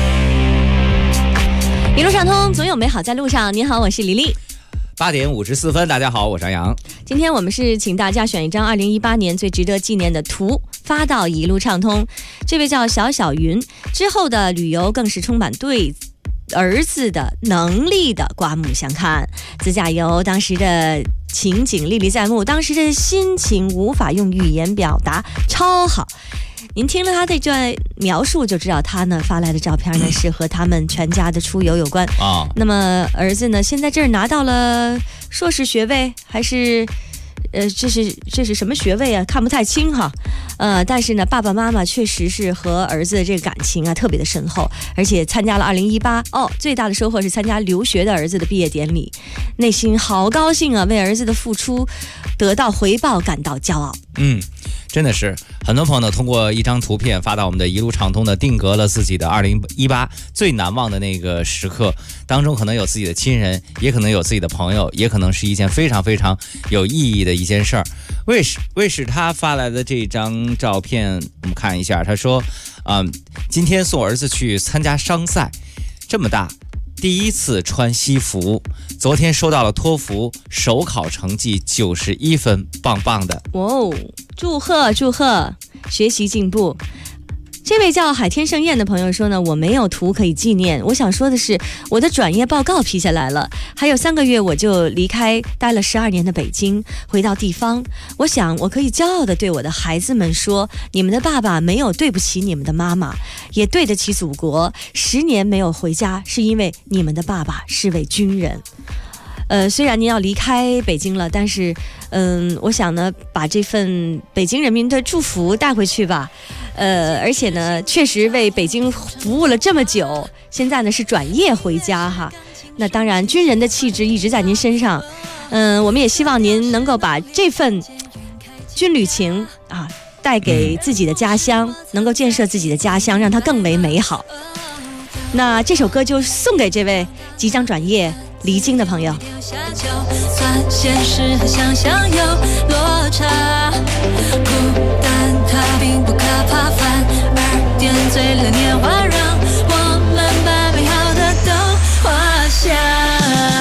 一路畅通，总有美好在路上。您好，我是李丽。
8点54分，大家好，我是杨洋。
今天我们是请大家选一张2018年最值得纪念的图发到一路畅通。这位叫小小云，之后的旅游更是充满对儿子的能力的刮目相看。自驾游当时的情景历历在目，当时的心情无法用语言表达，超好。您听了他这段描述就知道，他呢发来的照片呢是和他们全家的出游有关啊。那么儿子呢现在这儿拿到了硕士学位，还是这是什么学位啊？看不太清哈。但是呢，爸爸妈妈确实是和儿子的这个感情啊特别的深厚，而且参加了2018最大的收获是参加留学的儿子的毕业典礼，内心好高兴啊，为儿子的付出得到回报感到骄傲。
真的是很多朋友呢通过一张图片发到我们的一路畅通的，定格了自己的2018最难忘的那个时刻，当中可能有自己的亲人，也可能有自己的朋友，也可能是一件非常非常有意义的一件事儿。为使他发来的这张照片，我们看一下，他说今天送儿子去参加商赛，这么大第一次穿西服，昨天收到了托福首考成绩91分，棒棒的。
祝贺，学习进步。这位叫海天盛宴的朋友说呢，我没有图可以纪念，我想说的是我的转业报告批下来了，还有3个月我就离开待了12年的北京，回到地方。我想我可以骄傲地对我的孩子们说，你们的爸爸没有对不起你们的妈妈，也对得起祖国。10年没有回家是因为你们的爸爸是位军人。虽然您要离开北京了，但是我想呢把这份北京人民的祝福带回去吧。而且呢确实为北京服务了这么久，现在呢是转业回家哈。那当然军人的气质一直在您身上，我们也希望您能够把这份军旅情啊带给自己的家乡，能够建设自己的家乡，让它更为美好。那这首歌就送给这位即将转业离京的朋友。
算现实和想象有落差，孤单它并不可怕，反而点缀了年华，让我们把美好的都画下。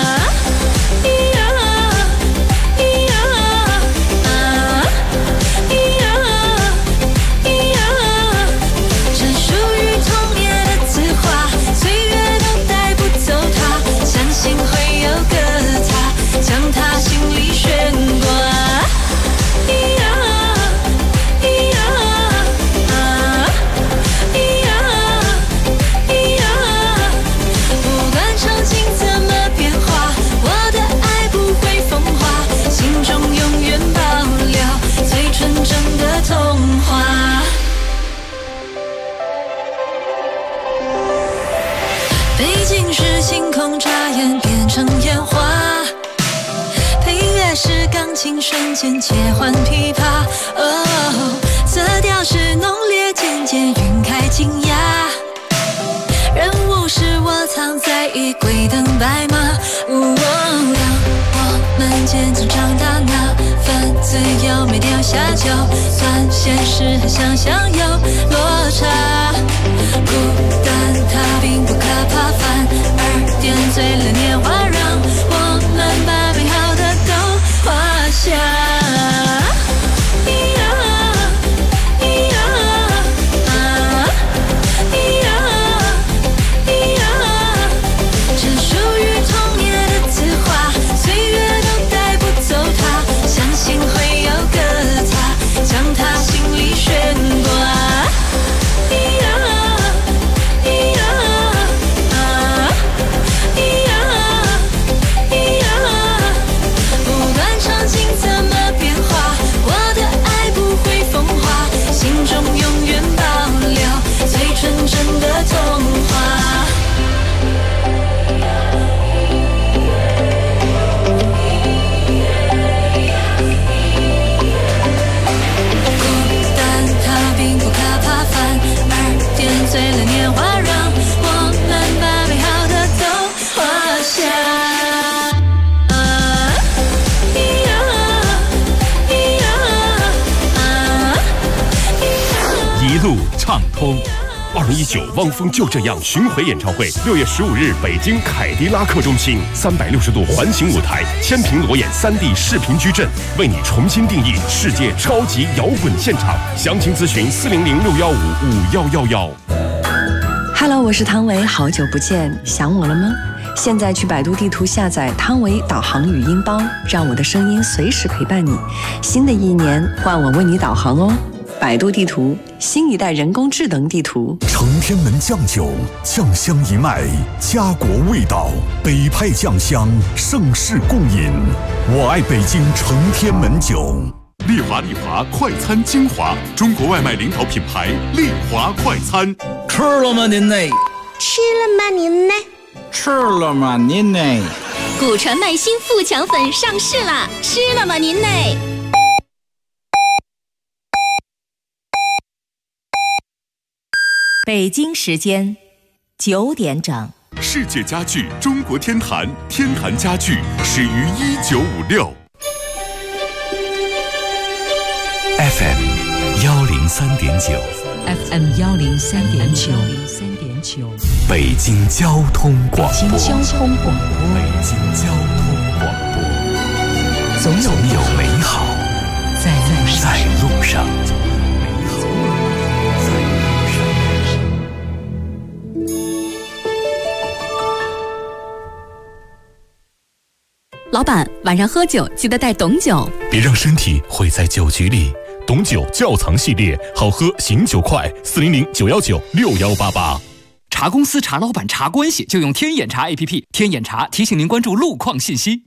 瞬间切换琵琶，色调是浓烈，渐渐晕开惊讶。人物是我藏在衣柜等白马，让我们渐渐长大，那份自由没掉下，就算现实和想象有落差。孤单它并不可怕，反而点缀了年华，让我们把美好的都画下。
畅通。2019汪峰就这样巡回演唱会，6月15日北京凯迪拉克中心360度环形舞台，千屏裸眼3D 视频矩阵，为你重新定义世界超级摇滚现场。详情咨询400-615-5111。
Hello， 我是汤唯，好久不见，想我了吗？现在去百度地图下载汤唯导航语音包，让我的声音随时陪伴你。新的一年，换我为你导航哦。百度地图，新一代人工智能地图。
承天门酱酒，酱香一脉，家国味道，北派酱香，盛世共饮。我爱北京承天门酒。
丽华快餐精华，中国外卖领导品牌丽华快餐。
吃了吗您呢？
吃了吗您呢？
吃了吗您呢？
古传麦新富强粉上市啦！吃了吗您呢？
北京时间9点整。
世界家具中国天坛，天坛家具始于1956。
FM 103.9
FM 103.9
北京交通广播。
北京交通广播。
北京交通广播。
总有
美好在路上。
老板，晚上喝酒记得带董酒，
别让身体毁在酒局里。董酒窖藏系列，好喝醒酒快，400-919-6188。
茶公司、茶老板、茶关系，就用天眼茶 APP。天眼茶提醒您关注路况信息。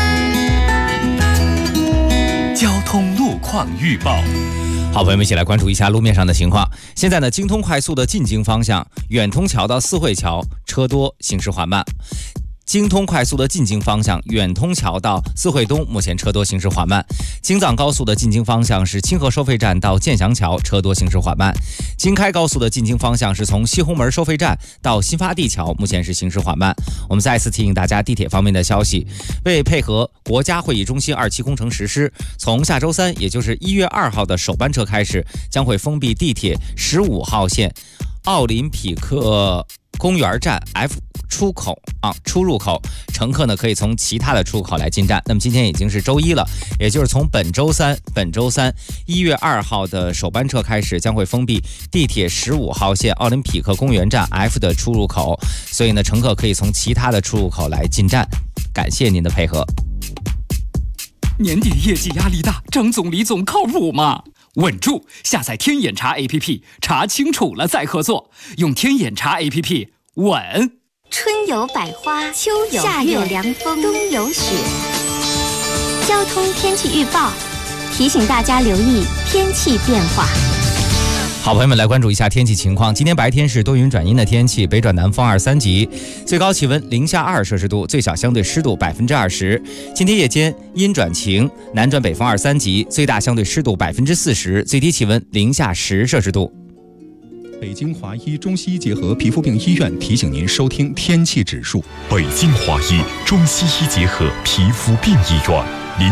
交通路况预报。
好，朋友们一起来关注一下路面上的情况。现在呢，京通快速的进京方向，远通桥到四惠桥车多，行驶缓慢。 京通快速的进京方向，远通桥到四惠东目前车多行驶缓慢。京藏高速的进京方向是清河收费站到建祥桥，车多行驶缓慢。京开高速的进京方向是从西红门收费站到新发地桥，目前是行驶缓慢。我们再次提醒大家地铁方面的消息，为配合国家会议中心2期工程实施，从下周3，也就是1月2号的首班车开始，将会封闭地铁15号线奥林匹克公园站 F 出入口，乘客呢可以从其他的出口来进站。那么今天已经是周一了，也就是从本周三1月2号的首班车开始，将会封闭地铁15号线奥林匹克公园站 F 的出入口，所以呢乘客可以从其他的出入口来进站。感谢您的配合。
年底业绩压力大，张总李总靠谱吗？稳住！下载天眼查 APP， 查清楚了再合作。用天眼查 APP， 稳。
春有百花，秋有夏有凉风，冬有雪。交通天气预报提醒大家留意天气变化。
好朋友们，来关注一下天气情况。今天白天是多云转阴的天气，北转南风2、3级，最高气温零下2摄氏度，最小相对湿度20%。今天夜间阴转晴，南转北风2、3级，最大相对湿度40%，最低气温零下10摄氏度。
北京华医中西医结合皮肤病医院提醒您收听天气指数。
北京华医中西医结合皮肤病医院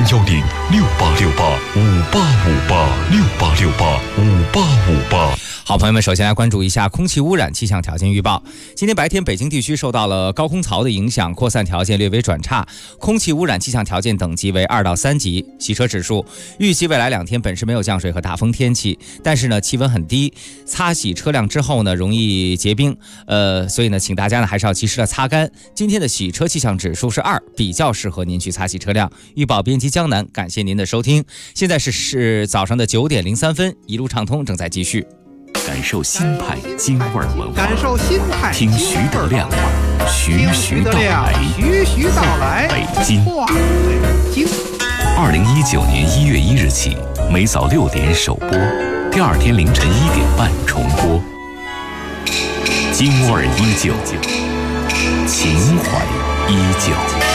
，0106868586868685858。
好朋友们，首先来关注一下空气污染气象条件预报。今天白天北京地区受到了高空槽的影响，扩散条件略微转差，空气污染气象条件等级为2到3级。洗车指数预计未来2天本市没有降水和大风天气，但是呢气温很低，擦洗车辆之后呢容易结冰，所以呢请大家呢还是要及时的擦干。今天的洗车气象指数是2，比较适合您去擦洗车辆。预报编辑江南，感谢您的收听。现在是早上的9点03分，一路畅通正在继续。
感受新派京味儿文化，
感受新派
听徐德亮徐到来，北京。2019年1月1日起，每早6点首播，第2天凌晨1点半重播。京味儿依旧，情怀依旧。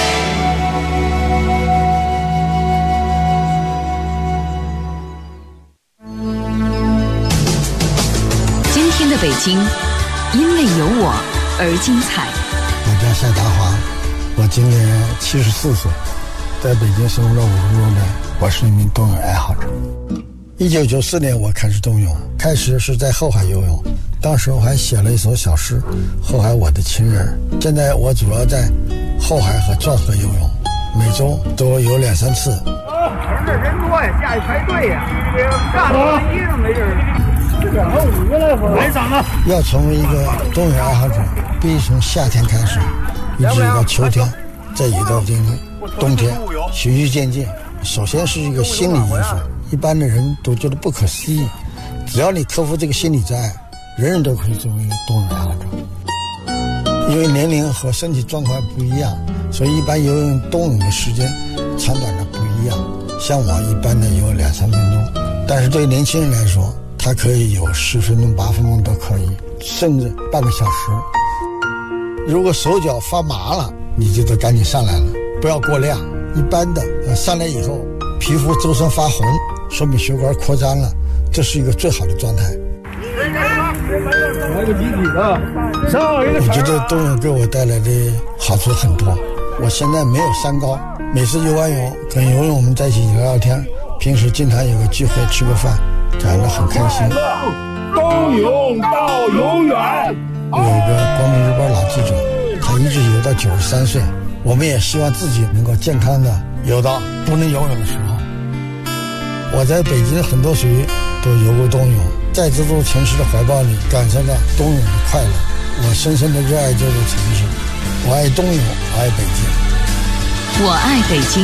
北京因为有我而精彩。
我叫夏达华，我今年74岁，在北京生活了50多年，我是一名冬泳爱好者。1994年我开始冬泳，开始是在后海游泳，当时我还写了一首小诗《后海我的情人》。现在我主要在后海和壮河游泳，每周都游2、3次。
这人多呀，下去排队呀，干了衣裳没人。5个来回，来长了。
要成为一个冬泳爱好者，必须从夏天开始，一直到秋天，再移到冬天，循序渐进。首先是一个心理因素，一般的人都觉得不可思议，只要你克服这个心理障碍，人人都可以作为一个冬泳爱好者。因为年龄和身体状况不一样，所以一般游泳冬泳的时间长短的不一样。像我一般的游2、3分钟，但是对年轻人来说，它可以有10分钟、8分钟都可以，甚至半个小时。如果手脚发麻了，你就得赶紧上来了，不要过量。一般的上来以后，皮肤周身发红，说明血管扩张了，这是一个最好的状态。
来个集体的，
我觉得冬泳给我带来的好处很多。我现在没有三高，每次游完泳跟游泳我们在一起聊聊天，平时经常有个聚会吃个饭，讲得很开心。
冬泳到永远。
有一个光明日报老记者，他一直游到93岁，我们也希望自己能够健康的游到不能游泳的时候。我在北京很多水域都游过冬泳，在这座城市的怀抱里感受到冬泳的快乐。我深深的热爱这座城市，我爱冬泳，我爱北京。
我爱北京，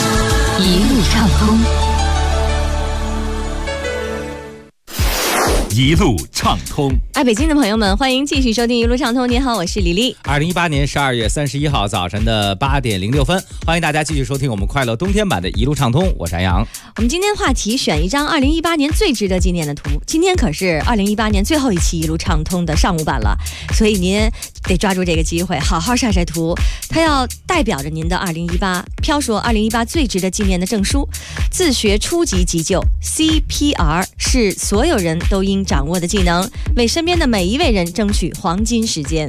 一路畅通。
一路畅通。
爱北京的朋友们，欢迎继续收听一路畅通。你好，我是李丽。
2018年12月31号早晨的8点06分，欢迎大家继续收听我们快乐冬天版的一路畅通，我是安阳。
我们今天话题选一张2018年最值得纪念的图。今天可是2018年最后一期一路畅通的上午版了，所以您得抓住这个机会，好好晒晒图。它要代表着您的2018。飘说2018最值得纪念的证书，自学初级急救 CPR 是所有人都应掌握的技能，为身边的每一位人争取黄金时间。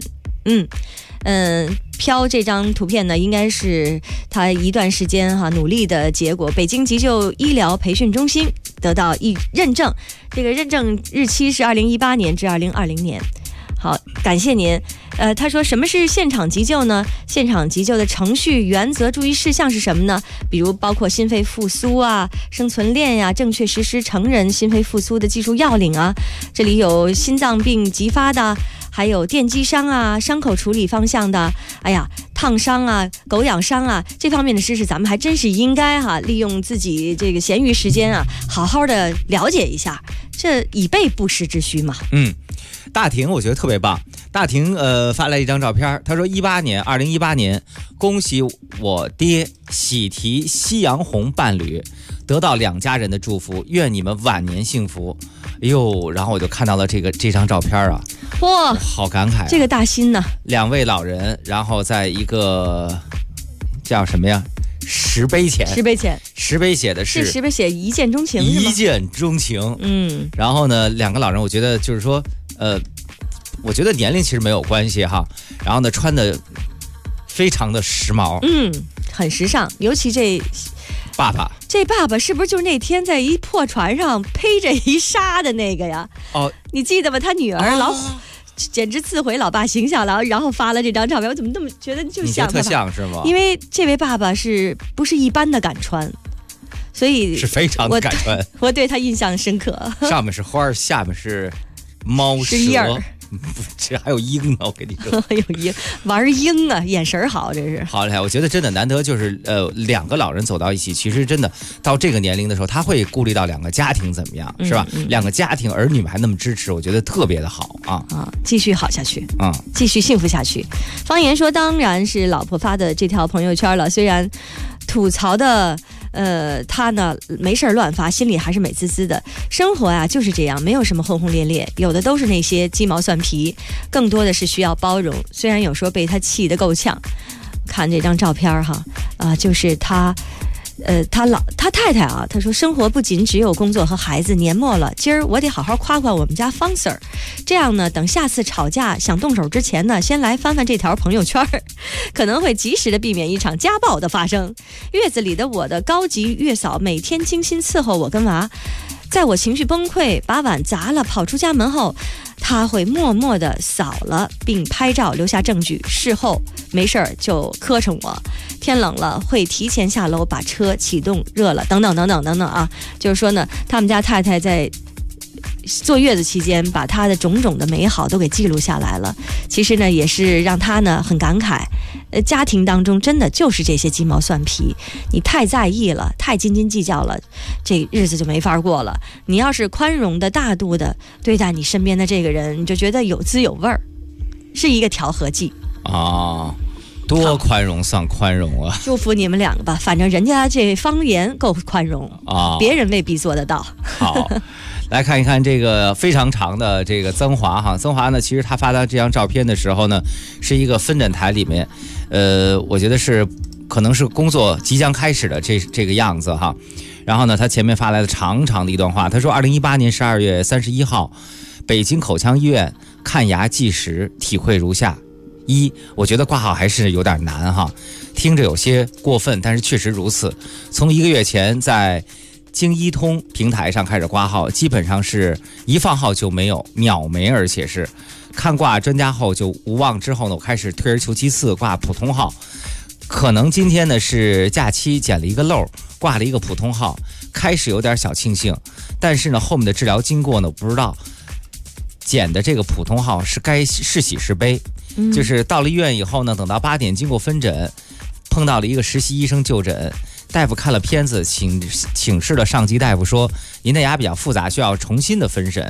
飘这张图片呢，应该是他一段时间努力的结果。北京急救医疗培训中心得到认证，这个认证日期是2018年至2020年。好，感谢您。他说什么是现场急救呢？现场急救的程序、原则、注意事项是什么呢？比如包括心肺复苏啊、生存链呀、正确实施成人心肺复苏的技术要领啊。这里有心脏病急发的，还有电击伤啊、伤口处理方向的，烫伤啊、狗咬伤啊，这方面的知识咱们还真是应该利用自己这个闲余时间好好的了解一下，这以备不时之需嘛。
大婷我觉得特别棒，大婷发来一张照片，他说2018年恭喜我爹喜提夕阳红伴侣得到2家人的祝福，愿你们晚年幸福。然后我就看到了这张照片啊，
哇，
好感慨
这个大心呢。
2位老人，然后在一个叫什么呀？石碑前写的是
石碑写一见钟情，
一见钟情。然后呢，2个老人，我觉得就是说，我觉得年龄其实没有关系哈。然后呢，穿的非常的时髦，
很时尚。尤其这爸爸是不是就是那天在一破船上披着一纱的那个呀？你记得吗？他女儿简直自毁老爸形象了，然后发了这张照片。我怎么那么觉得就像他？
你特像是吗？
因为这位爸爸是不是一般的敢穿，所以
是非常的敢穿。
我对他印象深刻。
上面是花，下面是猫蛇，这还有鹰呢，我跟你说，
有鹰玩鹰啊，眼神好，这是
好嘞。我觉得真的难得，就是2个老人走到一起，其实真的到这个年龄的时候，他会顾虑到2个家庭怎么样，是吧？2个家庭儿女们还那么支持，我觉得特别的好啊！
继续好下去继续幸福下去。方言说，当然是老婆发的这条朋友圈了，虽然吐槽的。他呢没事乱发，心里还是美滋滋的。生活就是这样，没有什么轰轰烈烈，有的都是那些鸡毛蒜皮，更多的是需要包容。虽然有时候被他气得够呛。看这张照片就是他太太他说生活不仅只有工作和孩子，年末了，今儿我得好好夸夸我们家方 Sir， 这样呢，等下次吵架想动手之前呢，先来翻翻这条朋友圈，可能会及时的避免一场家暴的发生。月子里的我的高级月嫂每天精心伺候我跟娃，在我情绪崩溃把碗砸了跑出家门后，他会默默地扫了并拍照留下证据，事后没事儿就磕碜我。天冷了会提前下楼把车启动热了，等等等等等等啊！就是说呢，他们家太太在坐月子期间把他的种种的美好都给记录下来了。其实呢，也是让他呢很感慨，家庭当中真的就是这些鸡毛蒜皮，你太在意了，太斤斤计较了，这日子就没法过了。你要是宽容的大度的对待你身边的这个人，你就觉得有滋有味儿，是一个调和剂
多宽容算宽容啊！
祝福你们2个吧，反正人家这方言够宽容别人未必做得到。
好，来看一看这个非常长的这个曾华曾华呢，其实他发到这张照片的时候呢，是一个分诊台里面，我觉得是可能是工作即将开始的这个样子哈。然后呢，他前面发来了长长的一段话，他说2018年12月31号，北京口腔医院看牙计时体会如下。我觉得挂号还是有点难哈，听着有些过分，但是确实如此。从1个月前在京医通平台上开始挂号，基本上是一放号就没有，秒没，而且是看挂专家后就无望。之后呢，我开始退而求其次挂普通号，可能今天呢是假期捡了一个漏，挂了一个普通号，开始有点小庆幸，但是呢后面的治疗经过呢，我不知道捡的这个普通号是该是喜是悲。就是到了医院以后呢，等到8点经过分诊，碰到了一个实习医生就诊，大夫看了片子，请示了上级大夫说您的牙比较复杂，需要重新的分审。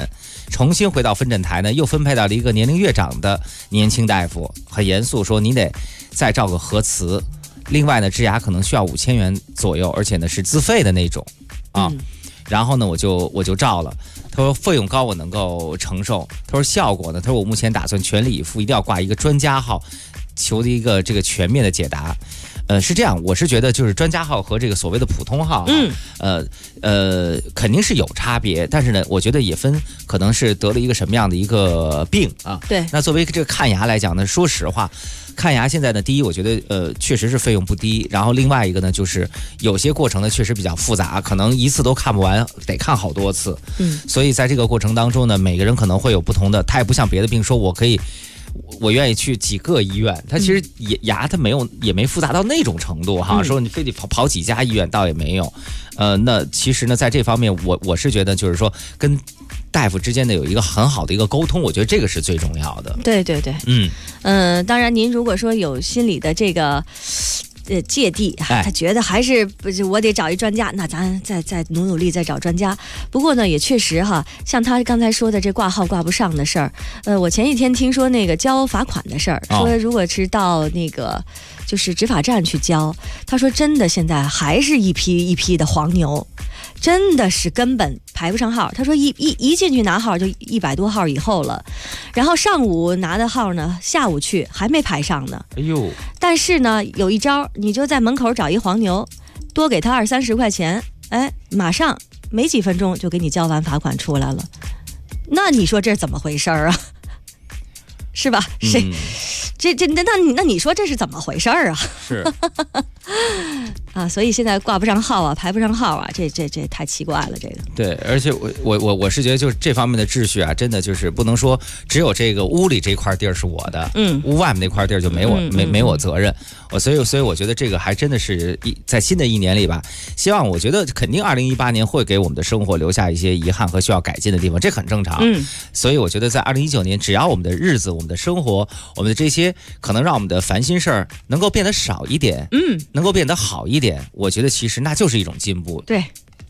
重新回到分诊台呢，又分配到了一个年龄越长的年轻大夫，很严肃说你得再照个核磁，另外呢，植牙可能需要5000元左右，而且呢是自费的那种啊。然后呢，我就照了。他说费用高我能够承受。他说效果呢，他说我目前打算全力以赴，一定要挂一个专家号，求的一个这个全面的解答。是这样，我是觉得就是专家号和这个所谓的普通号，肯定是有差别，但是呢，我觉得也分可能是得了一个什么样的一个病啊。
对。
那作为这个看牙来讲呢，说实话，看牙现在呢，第一，我觉得确实是费用不低，然后另外一个呢，就是有些过程呢确实比较复杂，可能一次都看不完，得看好多次。所以在这个过程当中呢，每个人可能会有不同的，它也不像别的病说我愿意去几个医院，它其实牙它也没复杂到那种程度哈，说你非得跑几家医院倒也没有。那其实呢，在这方面我是觉得就是说跟大夫之间的有一个很好的一个沟通，我觉得这个是最重要的。
对对对，当然您如果说有心理的这个芥蒂，他觉得还是我得找一专家，那咱再努力再找专家。不过呢，也确实哈，像他刚才说的这挂号挂不上的事儿，我前几天听说那个交罚款的事儿，说如果是到那个就是执法站去交，他说真的现在还是一批一批的黄牛，真的是根本排不上号。他说一进去拿号就100多号以后了，然后上午拿的号呢，下午去还没排上呢。
哎呦！
但是呢，有一招，你就在门口找一黄牛，多给他20-30块钱，哎，马上没几分钟就给你交完罚款出来了。那你说这是怎么回事啊？是吧？那你说这是怎么回事啊？
是
啊，所以现在挂不上号啊，排不上号啊，这太奇怪了，这个。
对，而且我是觉得就是这方面的秩序啊，真的就是不能说只有这个屋里这块地儿是我的，屋外面那块地儿就没我责任。所以我觉得这个还真的是在新的一年里吧，希望我觉得肯定2018年会给我们的生活留下一些遗憾和需要改进的地方，这很正常。所以我觉得在2019年，只要我们的日子、我们的生活、我们的这些可能让我们的烦心事儿能够变得少一点，能够变得好一点，我觉得其实那就是一种进步。
对。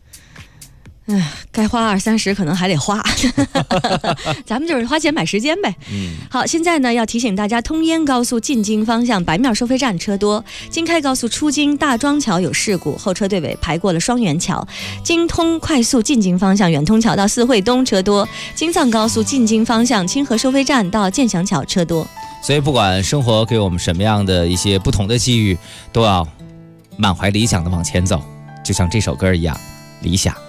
该花20-30可能还得花，咱们就是花钱买时间呗。好，现在呢要提醒大家，通燕高速进京方向白庙收费站车多，京开高速出京大庄桥有事故，后车队尾排过了双元桥。京通快速进京方向远通桥到四惠东车多，京藏高速进京方向清河收费站到建祥桥车多。
所以不管生活给我们什么样的一些不同的际遇，都要满怀理想的往前走，就像这首歌一样，理想。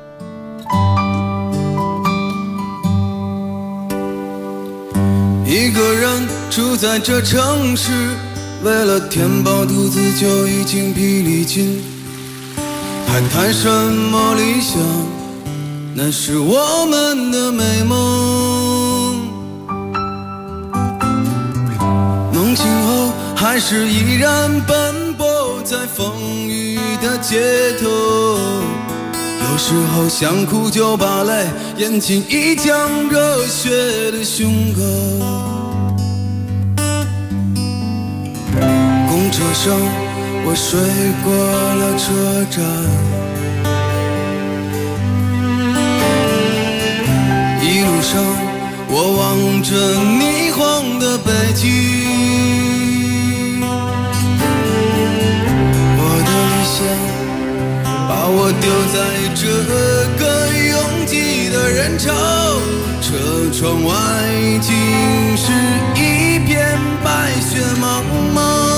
一个人住在这城市，为了填饱肚子就已经疲力尽，还谈什么理想？那是我们的美梦。梦醒后还是依然奔波在风雨的街头，有时候想哭就把泪咽进一腔热血的胸口。公车上我睡过了车站，一路上我望着霓虹的北京，我的理想把我丢在这个拥挤的人潮，车窗外尽是一片白雪茫茫。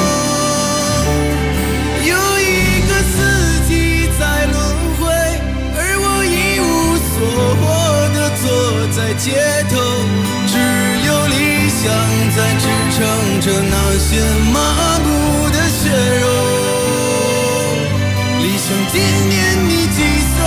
有一个四季在轮回，而我一无所获地坐在街头，只有理想在支撑着那些麻木的血肉。理想今年你几岁？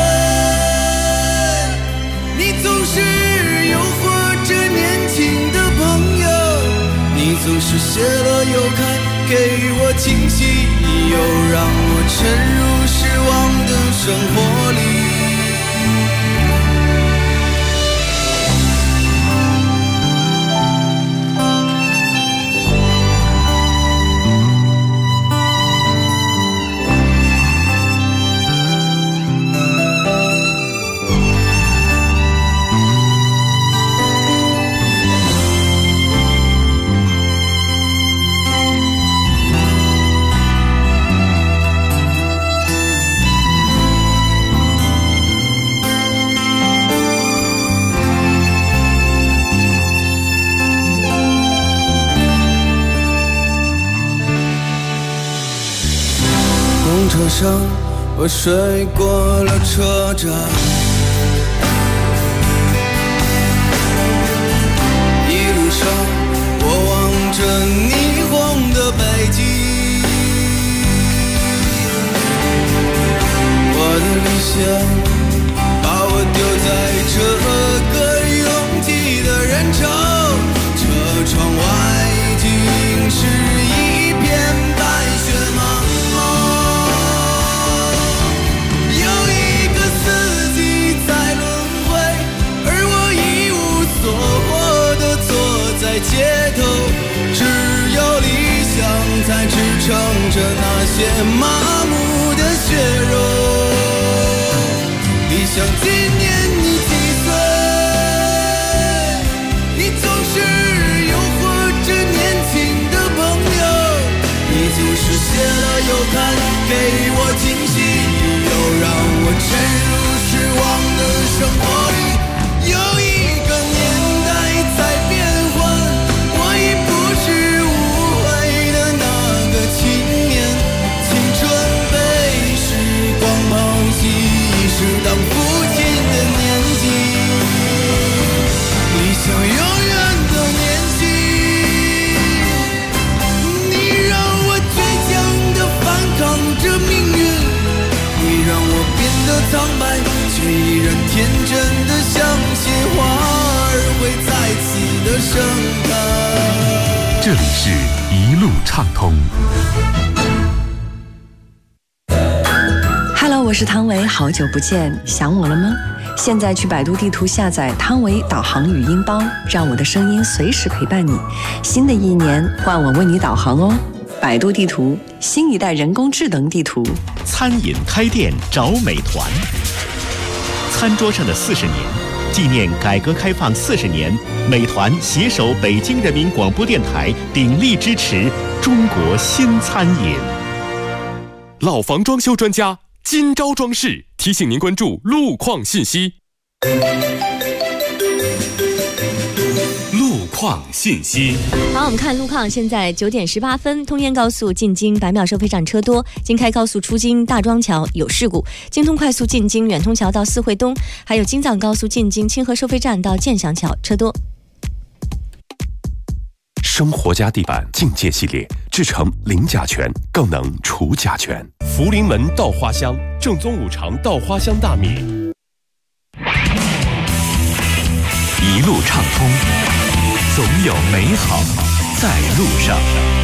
你总是诱惑着年轻的朋友，你总是谢了又开，给我惊喜，又让我沉入失望的生活里。 上我睡过了车站，一路上我望着霓虹的北京，我的理想把我丢在这个拥挤的人潮，车窗外竟是一片白雪茫茫。有一个四季在轮回，而我一无所获地坐在街头，只有理想才支撑着那些麻木的血肉。理想今年你几岁？你总是诱惑着年轻的朋友，你就是写了又看，给我惊喜，又让我沉入失望的生活里。有一个年代在变换，我已不是无悔的那个青年，青春被时光抛弃，是当父亲的年纪，理想永远的年纪。你让我倔强地反抗着命运，你让我变得苍白，却依然天真地相信花儿会再次的盛开。
这里是一路畅通。
Hello， 我是汤唯，好久不见，想我了吗？现在去百度地图下载汤唯导航语音包，让我的声音随时陪伴你。新的一年，换我为你导航哦。百度地图，新一代人工智能地图。
餐饮开店找美团。餐桌上的40年，纪念改革开放40年，美团携手北京人民广播电台，鼎力支持中国新餐饮。
老房装修专家金招装饰提醒您关注路况信息。
路况信息。
好，我们看路况，现在9点18分，通燕高速进京白庙收费站车多，京开高速出京大庄桥有事故，京通快速进京远通桥到四惠东，还有京藏高速进京清河收费站到建祥桥车多。
生活家地板境界系列制成零甲醛，更能除甲醛。福临门稻花香正宗5常稻花香大米。
一路畅通，总有美好在路上。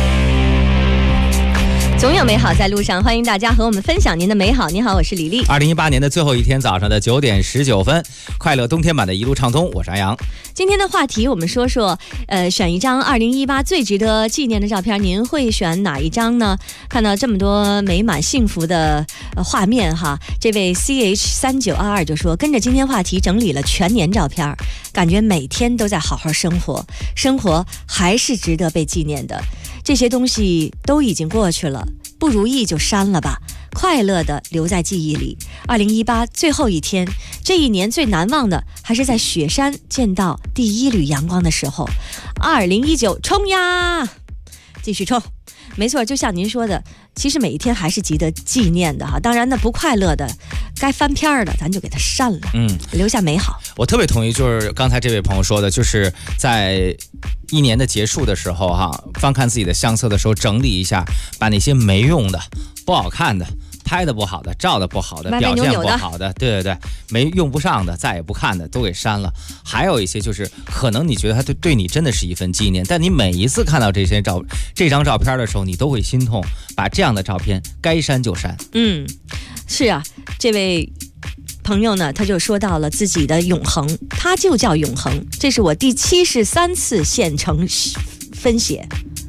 总有美好在路上，欢迎大家和我们分享您的美好。你好，我是李丽。
2018年的最后一天早上的9点19分，快乐冬天版的一路畅通，我是安阳。
今天的话题我们说说，选一张2018最值得纪念的照片，您会选哪一张呢？看到这么多美满幸福的画面哈，这位 CH3922 就说，跟着今天话题整理了全年照片，感觉每天都在好好生活，生活还是值得被纪念的。这些东西都已经过去了，不如意就删了吧，快乐的留在记忆里。2018最后一天，这一年最难忘的还是在雪山见到第一缕阳光的时候。2019冲呀，继续冲！没错，就像您说的，其实每一天还是值得纪念的哈。当然，那不快乐的、该翻篇的，咱就给它删了，留下美好。
我特别同意，就是刚才这位朋友说的，就是在一年的结束的时候哈，翻看自己的相册的时候，整理一下，把那些没用的、不好看的、拍的不好的、照的不好的、表现不好的，对，没用不上的、再也不看的都给删了。还有一些就是可能你觉得它对你真的是一份纪念，但你每一次看到这张照片的时候，你都会心痛，把这样的照片该删就删。
是啊，这位朋友呢，他就说到了自己的永恒，他就叫永恒。这是我第73次县城分血，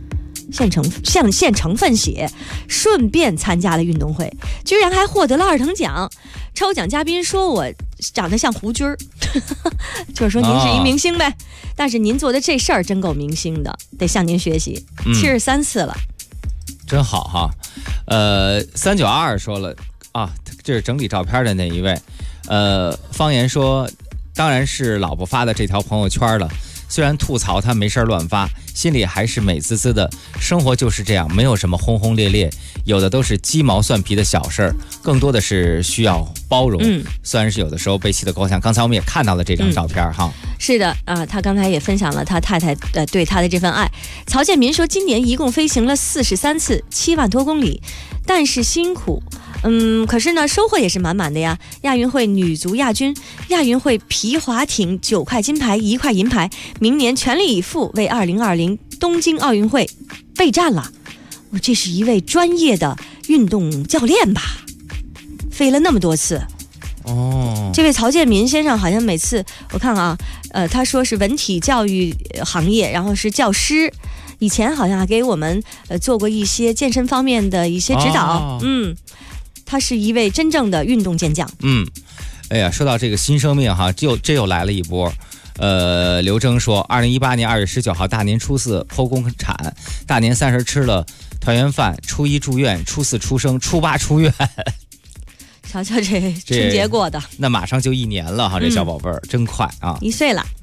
顺便参加了运动会，居然还获得了2等奖。抽奖嘉宾说我长得像胡军儿，就是说您是一明星呗。但是您做的这事儿真够明星的，得向您学习。73次了，
真好哈。3922说了啊，这是整理照片的那一位。方言说，当然是老婆发的这条朋友圈了。 虽然吐槽他没事乱发，心里还是美滋滋的。生活就是这样，没有什么轰轰烈烈，有的都是鸡毛蒜皮的小事儿，更多的是需要包容。虽然是有的时候被气得够呛，刚才我们也看到了这张照片哈。
是的他刚才也分享了他太太对他的这份爱。曹建民说，今年一共飞行了43次，7万多公里，但是辛苦。可是呢，收获也是满满的呀。亚运会女足亚军，亚运会皮划艇9块金牌1块银牌，明年全力以赴为2020东京奥运会备战了。这是一位专业的运动教练吧？飞了那么多次。这位曹建民先生好像每次我看他说是文体教育行业，然后是教师。以前好像还给我们做过一些健身方面的一些指导。他是一位真正的运动健将。
哎呀，说到这个新生命哈，这又来了一波。刘征说，2018年2月19号大年初4剖宫产，大年30吃了团圆饭，初1住院，初4出生，初8出院。
瞧瞧这春节过的，
那马上就1年了哈，这小宝贝儿真快啊
，1岁了。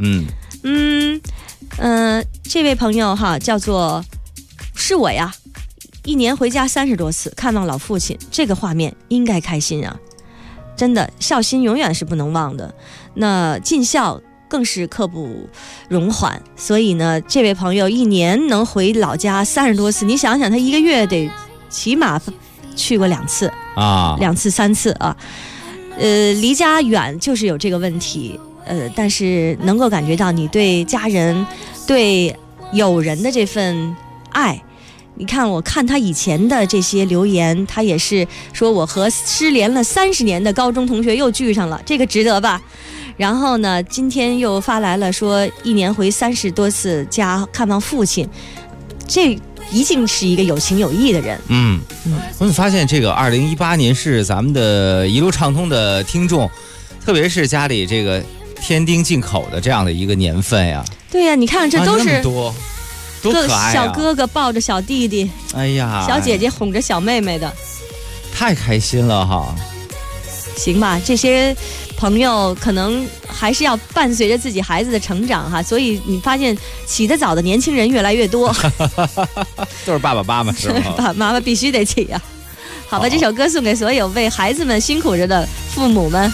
这位朋友哈，叫做是我呀，1年回家30多次看望老父亲，这个画面应该开心啊，真的，孝心永远是不能忘的，那尽孝更是刻不容缓。所以呢，这位朋友1年能回老家30多次，你想想他1个月得起码去过2次啊，2次3次啊。离家远就是有这个问题，但是能够感觉到你对家人、对友人的这份爱。你看，我看他以前的这些留言，他也是说我和失联了30年的高中同学又聚上了，这个值得吧？然后呢，今天又发来了说1年回30多次家看望父亲，这一定是一个有情有义的人。
我们发现这个2018年是咱们的一路畅通的听众，特别是家里这个添丁进口的这样的一个年份呀。
对呀，你看这都是
那么多。多可爱啊！
小哥哥抱着小弟弟，
哎呀，
小姐姐哄着小妹妹的，
太开心了哈！
行吧，这些朋友可能还是要伴随着自己孩子的成长哈，所以你发现起得早的年轻人越来越多，
都是爸爸妈妈是吗？
爸爸妈妈必须得起呀！好吧，这首歌送给所有为孩子们辛苦着的父母们。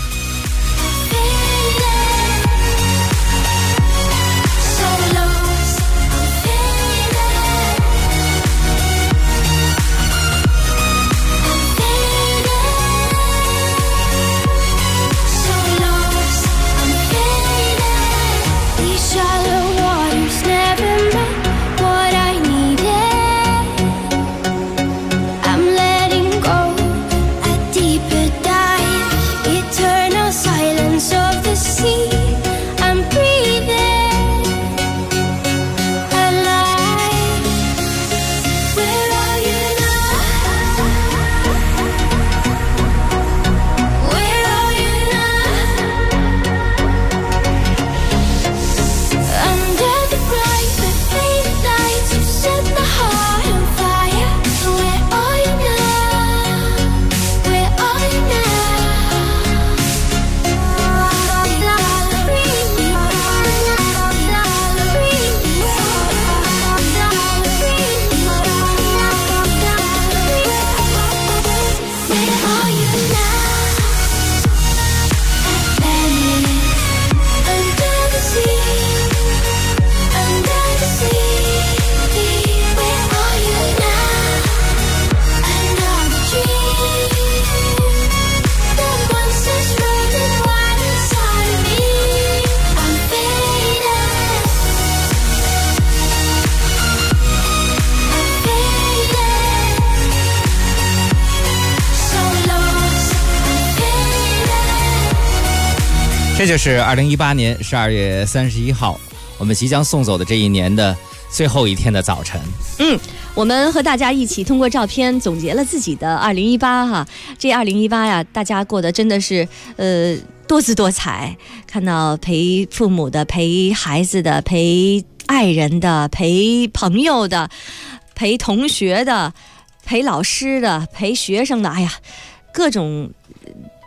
这就是2018年12月31号，我们即将送走的这一年的最后一天的早晨。
我们和大家一起通过照片总结了自己的2018哈。这2018呀，大家过得真的是多姿多彩，看到陪父母的、陪孩子的、陪爱人的、陪朋友的、陪同学的、陪老师的、陪学生的，哎呀，各种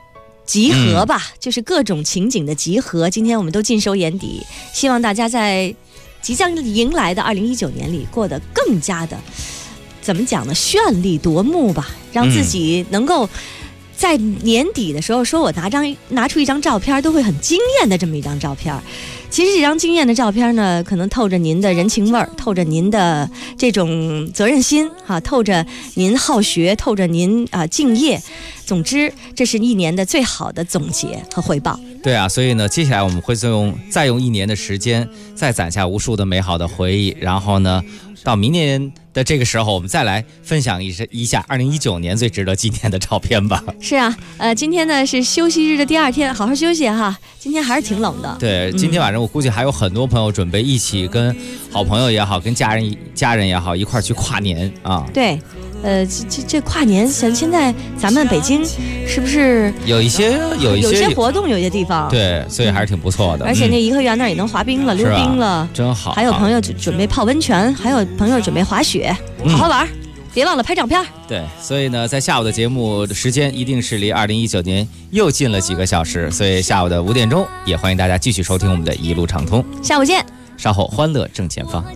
集合吧，就是各种情景的集合。今天我们都尽收眼底，希望大家在即将迎来的2019年里过得更加的，怎么讲呢？绚丽夺目吧，让自己能够在年底的时候说我拿出一张照片都会很惊艳的这么一张照片。其实这张惊艳的照片呢，可能透着您的人情味儿，透着您的这种责任心透着您好学，透着您敬业。总之，这是一年的最好的总结和汇报。
对啊，所以呢，接下来我们会再用1年的时间，再攒下无数的美好的回忆，然后呢，到明年的这个时候，我们再来分享一下2019年最值得纪念的照片吧。
是啊，今天呢是休息日的第2天，好好休息哈。今天还是挺冷的。
对，今天晚上我估计还有很多朋友准备一起跟好朋友也好，跟家人也好，一块去跨年啊。
对。这跨年，现在咱们北京是不是
有一些
活动，有些地方
对，所以还是挺不错的。
而且那颐和园那儿也能滑冰了，溜冰了，
真好。
还有朋友准备泡温泉，还有朋友准备滑雪，好好玩，别忘了拍照片。
对，所以呢，在下午的节目的时间一定是离2019年又近了几个小时，所以下午的5点钟也欢迎大家继续收听我们的一路畅通。
下午见。
稍后欢乐正前方。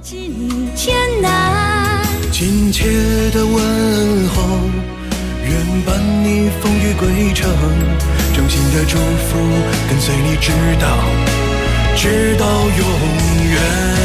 亲切的问候，愿伴你风雨归程，真心的祝福跟随你直到永远。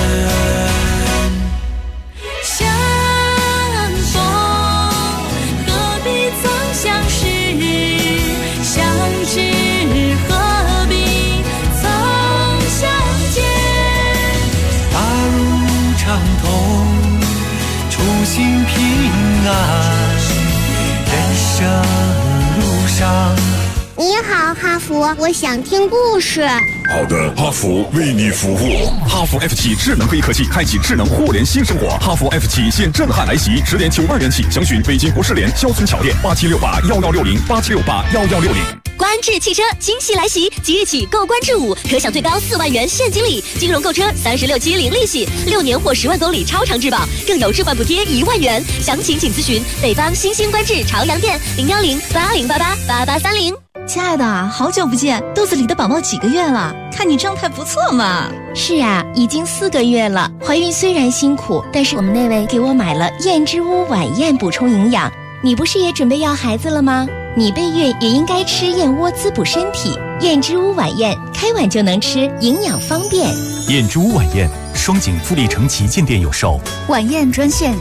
相逢何必曾相识，相知何必曾相见。
大路畅通，初心平安，人生路上。
你好，哈佛，我想听故事。
好的，哈佛为你服务。
哈佛 F7 智能飞科技，开启智能互联新生活。哈佛 F7现震撼来袭，10点92元起，详询北京国士联肖村桥店87681160，87681160。
观致汽车惊喜来袭，即日起购观致5可享最高4万元现金礼，金融购车36期零利息，6年或10万公里超长质保，更有置换补贴1万元。详情请咨询北方新兴观致朝阳店01080888830。
亲爱的，好久不见，肚子里的宝宝几个月了？看你状态不错嘛。
是啊，已经4个月了。怀孕虽然辛苦，但是我们那位给我买了燕之屋晚宴补充营养。你不是也准备要孩子了吗？你备孕也应该吃燕窝滋补身体。燕之屋晚宴开碗就能吃，营养方便。
燕之屋晚宴，双井富力城旗舰店有售。
晚宴专线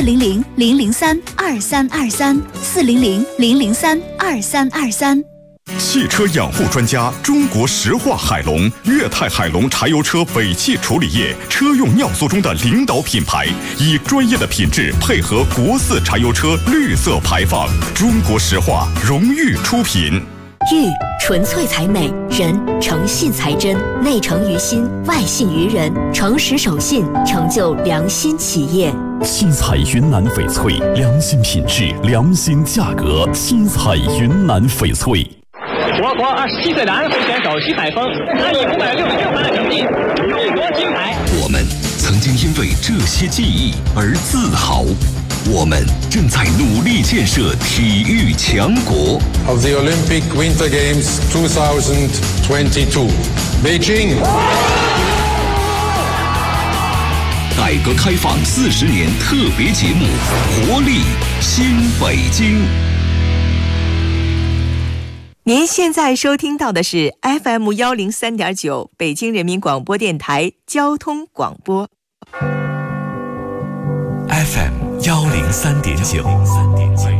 400-003-2323，400-003-2323。
汽车养护专家，中国石化海龙、粤泰海龙柴油车尾气处理液车用尿素中的领导品牌，以专业的品质配合国4柴油车绿色排放。中国石化荣誉出品。
玉纯粹才美，人诚信才真，内诚于心，外信于人，诚实守信，成就良心企业。
七彩云南翡翠，良心品质，良心价格。七彩云南翡翠。
我国27岁男会选手徐海峰，他以566分的成绩勇夺金牌。
我们曾经因为这些记忆而自豪，我们正在努力建设体育强国。
Of the Olympic Winter Games 2022, Beijing。
改革开放40年特别节目，活力新北京。
您现在收听到的是 FM 103.9北京人民广播电台交通广播。
FM 103.9。